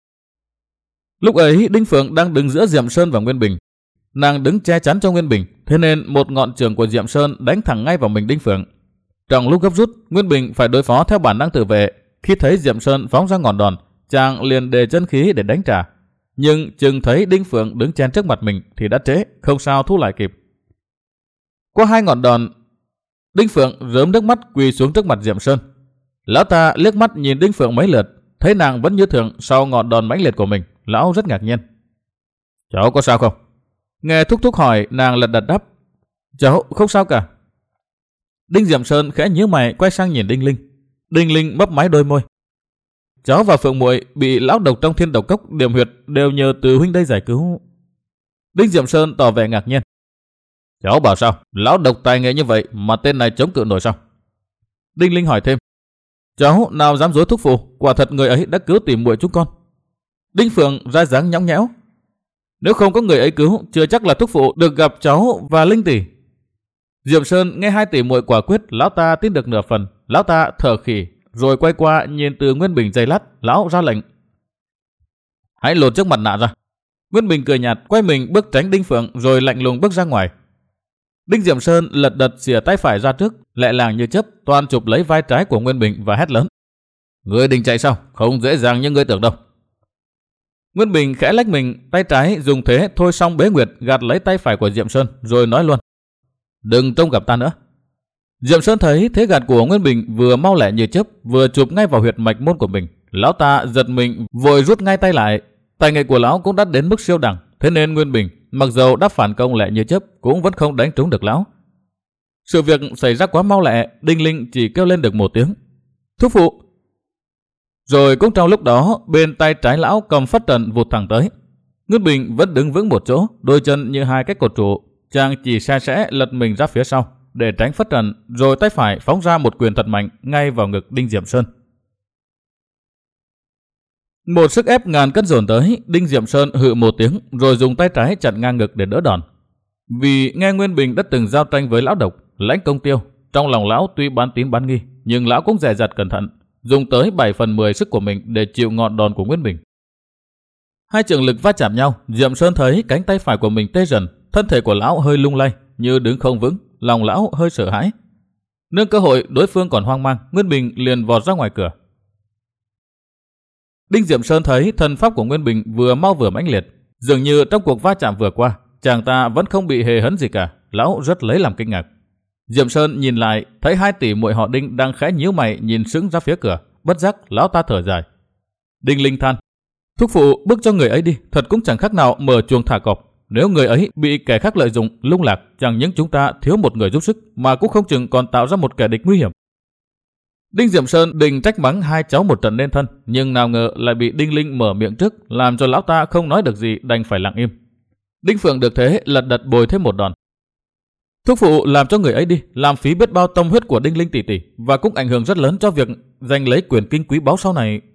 Lúc ấy Đinh Phượng đang đứng giữa Diệm Sơn và Nguyên Bình. Nàng đứng che chắn cho Nguyên Bình, thế nên một ngọn chưởng của Diệm Sơn đánh thẳng ngay vào mình Đinh Phượng. Trong lúc gấp rút, Nguyên Bình phải đối phó theo bản năng tự vệ. Khi thấy Diệm Sơn phóng ra ngọn đòn, chàng liền đề chân khí để đánh trả. Nhưng chừng thấy Đinh Phượng đứng chen trước mặt mình thì đã trễ, không sao thu lại kịp. Qua hai ngọn đòn, Đinh Phượng rớm nước mắt quỳ xuống trước mặt Diệm Sơn. Lão ta liếc mắt nhìn Đinh Phượng mấy lượt, thấy nàng vẫn như thường sau ngọn đòn mãnh liệt của mình, lão rất ngạc nhiên. Cháu có sao không? Nghe thúc thúc hỏi, nàng lật đật đáp: cháu không sao cả. Đinh Diệm Sơn khẽ nhíu mày quay sang nhìn Đinh Linh. Đinh Linh mấp máy đôi môi: cháu và Phượng muội bị lão độc trong Thiên Độc Cốc điểm huyệt đều nhờ từ huynh đây giải cứu. Đinh Diệm Sơn tỏ vẻ ngạc nhiên: cháu bảo sao? Lão độc tài nghệ như vậy mà tên này chống cự nổi sao? Đinh Linh hỏi thêm: cháu nào dám dối thúc phụ, quả thật người ấy đã cứu tỉ muội chúng con. Đinh Phượng ra dáng nhõng nhẽo: nếu không có người ấy cứu, chưa chắc là thúc phụ được gặp cháu và Linh tỷ. Diệm Sơn nghe hai tỷ muội quả quyết, lão ta tin được nửa phần. Lão ta thở khỉ rồi quay qua nhìn từ Nguyên Bình giây lát, lão ra lệnh: hãy lột chiếc mặt nạ ra. Nguyên Bình cười nhạt quay mình bước tránh Đinh Phượng rồi lạnh lùng bước ra ngoài. Đinh Diệm Sơn lật đật xìa tay phải ra trước, lẹ làng như chớp toan chụp lấy vai trái của Nguyên Bình và hét lớn: ngươi định chạy sao? Không dễ dàng như ngươi tưởng đâu. Nguyên Bình khẽ lách mình, tay trái dùng thế thôi xong bế nguyệt gạt lấy tay phải của Diệm Sơn rồi nói luôn: đừng trông gặp ta nữa. Diệm Sơn thấy thế gạt của Nguyên Bình vừa mau lẹ như chớp, vừa chụp ngay vào huyệt mạch môn của mình. Lão ta giật mình vội rút ngay tay lại. Tài nghệ của lão cũng đã đến mức siêu đẳng, thế nên Nguyên Bình mặc dầu đáp phản công lẹ như chớp cũng vẫn không đánh trúng được lão. Sự việc xảy ra quá mau lẹ, Đinh Linh chỉ kêu lên được một tiếng: thúc phụ. Rồi cũng trong lúc đó, bên tay trái lão cầm phất trần vụt thẳng tới. Nguyên Bình vẫn đứng vững một chỗ, đôi chân như hai cái cột trụ. Chàng chỉ xe sẽ lật mình ra phía sau để tránh phất trần, rồi tay phải phóng ra một quyền thật mạnh ngay vào ngực Đinh Diệm Sơn. Một sức ép ngàn cân dồn tới, Đinh Diệm Sơn hự một tiếng rồi dùng tay trái chặn ngang ngực để đỡ đòn. Vì nghe Nguyên Bình đã từng giao tranh với lão độc Lãnh Công Tiêu, trong lòng lão tuy bán tín bán nghi, nhưng lão cũng dè dặt cẩn thận, dùng tới bảy phần mười sức của mình để chịu ngọn đòn của Nguyên Bình. Hai trường lực va chạm nhau, Diệm Sơn thấy cánh tay phải của mình tê dần, thân thể của lão hơi lung lay như đứng không vững, lòng lão hơi sợ hãi. Nương cơ hội đối phương còn hoang mang, Nguyên Bình liền vọt ra ngoài cửa. Đinh Diệm Sơn thấy thần pháp của Nguyên Bình vừa mau vừa mãnh liệt, dường như trong cuộc va chạm vừa qua, chàng ta vẫn không bị hề hấn gì cả. Lão rất lấy làm kinh ngạc. Diệm Sơn nhìn lại, thấy hai tỷ muội họ Đinh đang khẽ nhíu mày nhìn sững ra phía cửa, bất giác lão ta thở dài. Đinh Linh than: thúc phụ bước cho người ấy đi, thật cũng chẳng khác nào mở chuồng thả cọp. Nếu người ấy bị kẻ khác lợi dụng, lung lạc, chẳng những chúng ta thiếu một người giúp sức, mà cũng không chừng còn tạo ra một kẻ địch nguy hiểm. Đinh Diệm Sơn định trách mắng hai cháu một trận nên thân, nhưng nào ngờ lại bị Đinh Linh mở miệng trước, làm cho lão ta không nói được gì, đành phải lặng im. Đinh Phượng được thế lật đật bồi thêm một đòn. Thúc phụ làm cho người ấy đi, làm phí biết bao tâm huyết của Đinh Linh tỷ tỷ, và cũng ảnh hưởng rất lớn cho việc giành lấy quyền kinh quý báu sau này.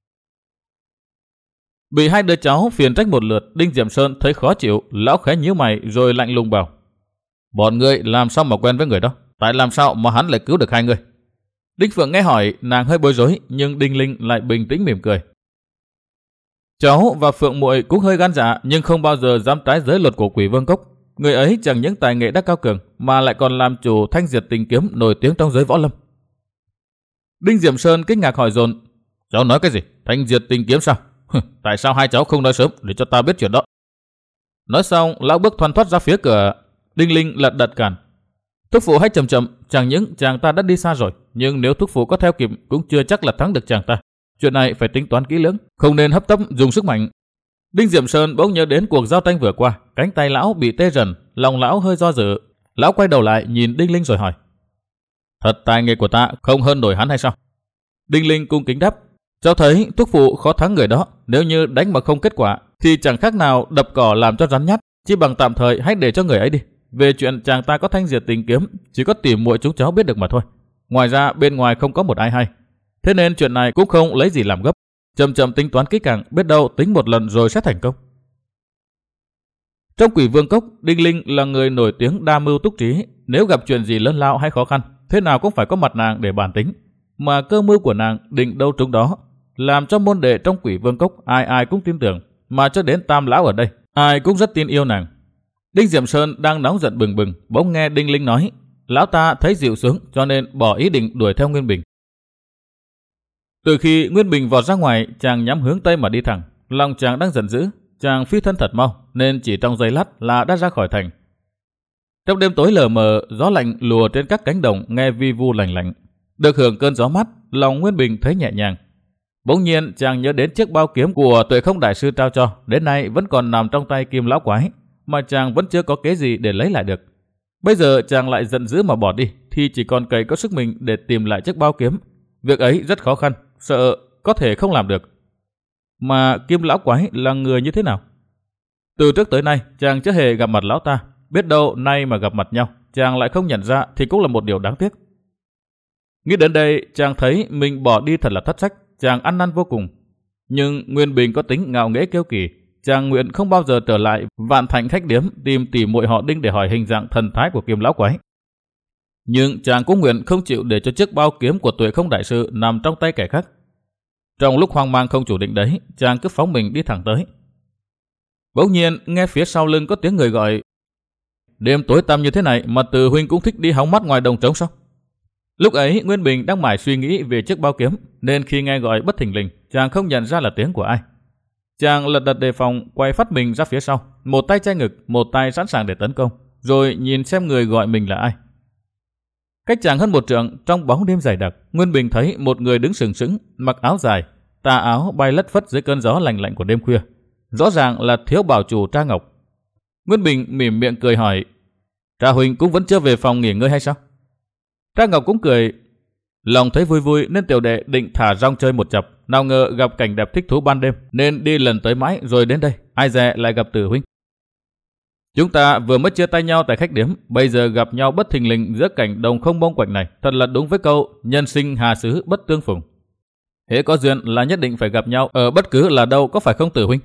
Bị hai đứa cháu phiền trách một lượt, Đinh Diệm Sơn thấy khó chịu, lão khẽ nhíu mày rồi lạnh lùng bảo: bọn ngươi làm sao mà quen với người đó? Tại làm sao mà hắn lại cứu được hai người? Đinh Phượng nghe hỏi, nàng hơi bối rối, nhưng Đinh Linh lại bình tĩnh mỉm cười. Cháu và Phượng muội cũng hơi gan dạ, nhưng không bao giờ dám trái giới luật của Quỷ Vương Cốc. Người ấy chẳng những tài nghệ đã cao cường, mà lại còn làm chủ Thanh Diệt Tình Kiếm nổi tiếng trong giới võ lâm. Đinh Diệm Sơn kinh ngạc hỏi dồn: cháu nói cái gì? Thanh Diệt Tình Kiếm sao? Tại sao hai cháu không nói sớm để cho ta biết chuyện đó? Nói xong, lão bước thoăn thoắt ra phía cửa. Đinh Linh lật đật cản: thúc phụ hãy chậm chậm, chẳng những chàng ta đã đi xa rồi, nhưng nếu thúc phụ có theo kịp cũng chưa chắc là thắng được chàng ta. Chuyện này phải tính toán kỹ lưỡng, không nên hấp tấp dùng sức mạnh. Đinh Diệm Sơn bỗng nhớ đến cuộc giao tranh vừa qua, cánh tay lão bị tê rần, lòng lão hơi do dự. Lão quay đầu lại nhìn Đinh Linh rồi hỏi: thật tài nghệ của ta không hơn nổi hắn hay sao? Đinh Linh cung kính đáp: cháu thấy thúc phụ khó thắng người đó, nếu như đánh mà không kết quả thì chẳng khác nào đập cỏ làm cho rắn nhát, chỉ bằng tạm thời hãy để cho người ấy đi. Về chuyện chàng ta có Thanh Diệt Tình Kiếm, chỉ có tỉ muội chúng cháu biết được mà thôi. Ngoài ra bên ngoài không có một ai hay. Thế nên chuyện này cũng không lấy gì làm gấp, chậm chậm tính toán kỹ càng, biết đâu tính một lần rồi sẽ thành công. Trong Quỷ Vương Cốc, Đinh Linh là người nổi tiếng đa mưu túc trí, nếu gặp chuyện gì lớn lao hay khó khăn, thế nào cũng phải có mặt nàng để bàn tính, mà cơ mưu của nàng định đâu trúng đó, làm cho môn đệ trong Quỷ Vương Cốc ai ai cũng tin tưởng, mà cho đến Tam lão ở đây, ai cũng rất tin yêu nàng. Đinh Diệm Sơn đang nóng giận bừng bừng, bỗng nghe Đinh Linh nói, lão ta thấy dịu xuống cho nên bỏ ý định đuổi theo Nguyên Bình. Từ khi Nguyên Bình vọt ra ngoài, chàng nhắm hướng tây mà đi thẳng, lòng chàng đang giận dữ, chàng phi thân thật mau nên chỉ trong giây lát là đã ra khỏi thành. Trong đêm tối lờ mờ, gió lạnh lùa trên các cánh đồng nghe vi vu lạnh lạnh. Được hưởng cơn gió mát, lòng Nguyên Bình thấy nhẹ nhàng. Bỗng nhiên chàng nhớ đến chiếc bao kiếm của Tuệ Không đại sư trao cho, đến nay vẫn còn nằm trong tay Kim lão quái, mà chàng vẫn chưa có kế gì để lấy lại được. Bây giờ chàng lại giận dữ mà bỏ đi, thì chỉ còn cậy có sức mình để tìm lại chiếc bao kiếm. Việc ấy rất khó khăn, sợ có thể không làm được. Mà Kim lão quái là người như thế nào? Từ trước tới nay chàng chưa hề gặp mặt lão ta, biết đâu nay mà gặp mặt nhau, chàng lại không nhận ra thì cũng là một điều đáng tiếc. Nghĩ đến đây, chàng thấy mình bỏ đi thật là thất trách, chàng ăn năn vô cùng. Nhưng Nguyên Bình có tính ngạo nghễ kiêu kỳ, chàng nguyện không bao giờ trở lại Vạn Thành khách điếm tìm tỉ muội họ Đinh để hỏi hình dạng thần thái của Kim lão quái. Nhưng chàng cũng nguyện không chịu để cho chiếc bao kiếm của Tuệ Không đại sư nằm trong tay kẻ khác. Trong lúc hoang mang không chủ định đấy, chàng cứ phóng mình đi thẳng tới. Bỗng nhiên nghe phía sau lưng có tiếng người gọi: đêm tối tăm như thế này mà Từ huynh cũng thích đi hóng mắt ngoài đồng trống sao? Lúc ấy Nguyên Bình đang mải suy nghĩ về chiếc bao kiếm, nên khi nghe gọi bất thình lình, chàng không nhận ra là tiếng của ai. Chàng lật đật đề phòng, quay phát mình ra phía sau, một tay che ngực, một tay sẵn sàng để tấn công, rồi nhìn xem người gọi mình là ai. Cách chàng hơn một trượng, trong bóng đêm dày đặc, Nguyên Bình thấy một người đứng sừng sững, mặc áo dài, tà áo bay lất phất dưới cơn gió lạnh lạnh của đêm khuya. Rõ ràng là thiếu bảo chủ Tra Ngọc. Nguyên Bình mỉm miệng cười hỏi: Tra huynh cũng vẫn chưa về phòng nghỉ ngơi hay sao? Tra Ngọc cũng cười: lòng thấy vui vui nên tiểu đệ định thả rong chơi một chập, nào ngờ gặp cảnh đẹp thích thú ban đêm nên đi lần tới mãi rồi đến đây, ai dè lại gặp Từ huynh. Chúng ta vừa mới chia tay nhau tại khách điếm, bây giờ gặp nhau bất thình lình giữa cảnh đồng không mông quạnh này, thật là đúng với câu nhân sinh hà xứ bất tương phùng. Thế có duyên là nhất định phải gặp nhau ở bất cứ là đâu, có phải không Từ huynh?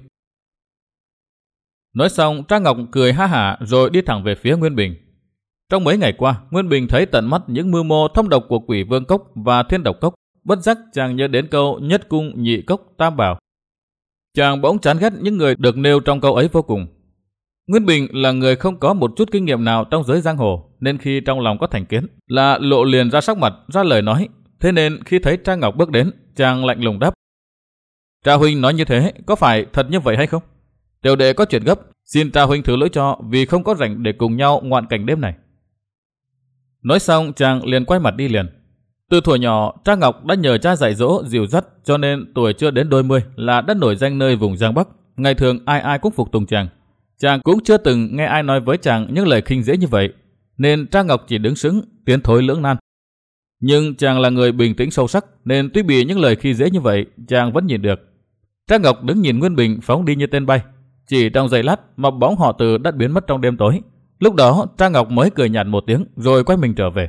Nói xong, Tra Ngọc cười ha hả rồi đi thẳng về phía Nguyên Bình. Trong mấy ngày qua, Nguyên Bình thấy tận mắt những mưu mô thâm độc của Quỷ Vương Cốc và Thiên Độc Cốc, bất giác chàng nhớ đến câu nhất cung nhị cốc tam bảo. Chàng bỗng chán ghét những người được nêu trong câu ấy vô cùng. Nguyên Bình là người không có một chút kinh nghiệm nào trong giới giang hồ, nên khi trong lòng có thành kiến là lộ liền ra sắc mặt, ra lời nói. Thế nên khi thấy Tra Ngọc bước đến, chàng lạnh lùng đáp: Tra huynh nói như thế, có phải thật như vậy hay không? Tiểu đệ có chuyện gấp, xin Tra huynh thứ lỗi cho, vì không có rảnh để cùng nhau ngoạn cảnh đêm này. Nói xong chàng liền quay mặt đi liền. Từ thuở nhỏ, Tra Ngọc đã nhờ cha dạy dỗ dìu dắt, cho nên tuổi chưa đến đôi mươi là đã nổi danh nơi vùng Giang Bắc. Ngày thường ai ai cũng phục tùng chàng. Chàng cũng chưa từng nghe ai nói với chàng những lời khinh dễ như vậy, nên Tra Ngọc chỉ đứng sững, tiến thối lưỡng nan. Nhưng chàng là người bình tĩnh sâu sắc, nên tuy bị những lời khi dễ như vậy, chàng vẫn nhìn được. Trang Ngọc đứng nhìn Nguyên Bình phóng đi như tên bay. Chỉ trong giây lát mà bóng họ Từ đã biến mất trong đêm tối. Lúc đó Trang Ngọc mới cười nhạt một tiếng rồi quay mình trở về.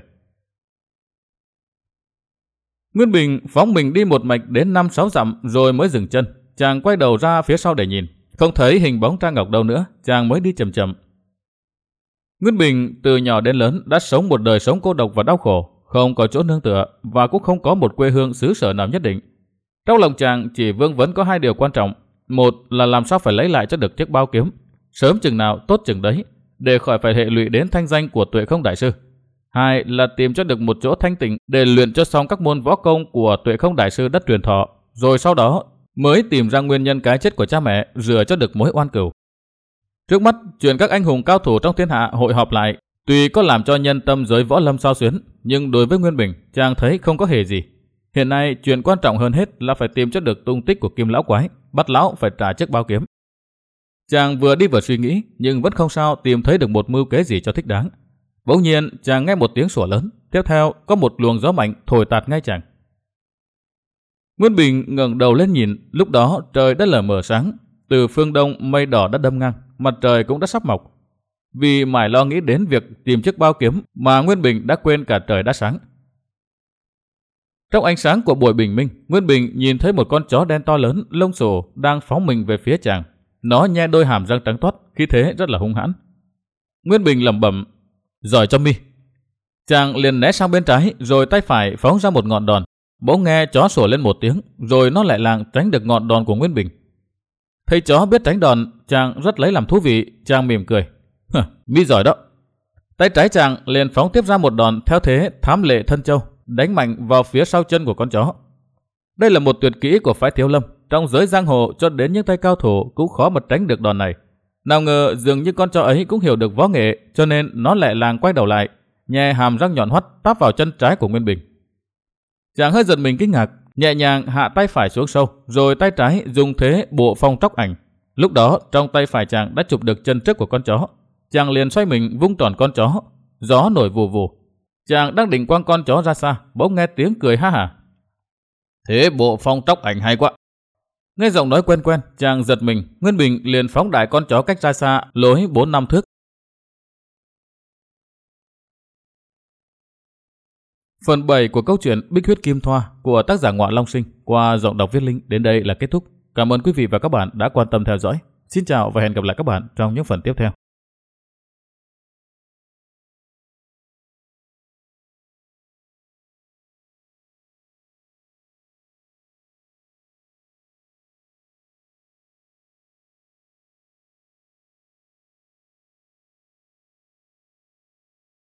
Nguyên Bình phóng mình đi một mạch đến năm sáu dặm rồi mới dừng chân. Chàng quay đầu ra phía sau để nhìn, không thấy hình bóng Trang Ngọc đâu nữa, chàng mới đi chậm chậm. Nguyên Bình từ nhỏ đến lớn đã sống một đời sống cô độc và đau khổ, không có chỗ nương tựa và cũng không có một quê hương xứ sở nào nhất định. Trong lòng chàng chỉ vương vấn có hai điều quan trọng, một là làm sao phải lấy lại cho được chiếc bao kiếm, sớm chừng nào tốt chừng đấy, để khỏi phải hệ lụy đến thanh danh của Tuệ Không đại sư. Hai là tìm cho được một chỗ thanh tịnh để luyện cho xong các môn võ công của Tuệ Không đại sư đất truyền thọ, rồi sau đó mới tìm ra nguyên nhân cái chết của cha mẹ, rửa cho được mối oan cừu. Trước mắt, chuyện các anh hùng cao thủ trong thiên hạ hội họp lại, tuy có làm cho nhân tâm giới võ lâm xao xuyến, nhưng đối với Nguyên Bình, chàng thấy không có hề gì. Hiện nay, chuyện quan trọng hơn hết là phải tìm cho được tung tích của Kim lão quái, bắt lão phải trả chiếc bao kiếm. Chàng vừa đi vừa suy nghĩ, nhưng vẫn không sao tìm thấy được một mưu kế gì cho thích đáng. Bỗng nhiên, chàng nghe một tiếng sủa lớn, tiếp theo có một luồng gió mạnh thổi tạt ngay chàng. Nguyên Bình ngẩng đầu lên nhìn, lúc đó trời đã lờ mờ sáng, từ phương đông mây đỏ đã đâm ngang, mặt trời cũng đã sắp mọc. Vì mải lo nghĩ đến việc tìm chiếc bao kiếm mà Nguyên Bình đã quên cả trời đã sáng. Trong ánh sáng của buổi bình minh, Nguyên Bình nhìn thấy một con chó đen to lớn, lông xù đang phóng mình về phía chàng. Nó nhe đôi hàm răng trắng toát, khí thế rất là hung hãn. Nguyên Bình lẩm bẩm, giỏi cho mi. Chàng liền né sang bên trái, rồi tay phải phóng ra một ngọn đòn. Bỗng nghe chó sủa lên một tiếng, rồi nó lại làng tránh được ngọn đòn của Nguyên Bình. Thấy chó biết tránh đòn, chàng rất lấy làm thú vị, chàng mỉm cười. Mi giỏi đó. Tay trái chàng liền phóng tiếp ra một đòn theo thế thám lệ thân châu, đánh mạnh vào phía sau chân của con chó. Đây là một tuyệt kỹ của phái Thiếu Lâm, trong giới giang hồ cho đến những tay cao thủ cũng khó mà tránh được đòn này. Nào ngờ dường như con chó ấy cũng hiểu được võ nghệ, cho nên nó lại làng quay đầu lại, nhè hàm răng nhọn hoắt táp vào chân trái của Nguyên Bình. Chàng hơi giật mình kinh ngạc, nhẹ nhàng hạ tay phải xuống sâu, rồi tay trái dùng thế bộ phong tróc ảnh. Lúc đó trong tay phải chàng đã chụp được chân trước của con chó. Chàng liền xoay mình vung tròn con chó, gió nổi vù vù. Chàng đang định quăng con chó ra xa, bỗng nghe tiếng cười ha hả. Thế bộ phong tróc ảnh hay quá. Nghe giọng nói quen quen, chàng giật mình, Nguyên Bình liền phóng đại con chó cách ra xa lối bốn năm thước. Phần bảy của câu chuyện Bích Huyết Kim Thoa của tác giả Ngọa Long Sinh qua giọng đọc Viết Linh đến đây là kết thúc. Cảm ơn quý vị và các bạn đã quan tâm theo dõi. Xin chào và hẹn gặp lại các bạn trong những phần tiếp theo.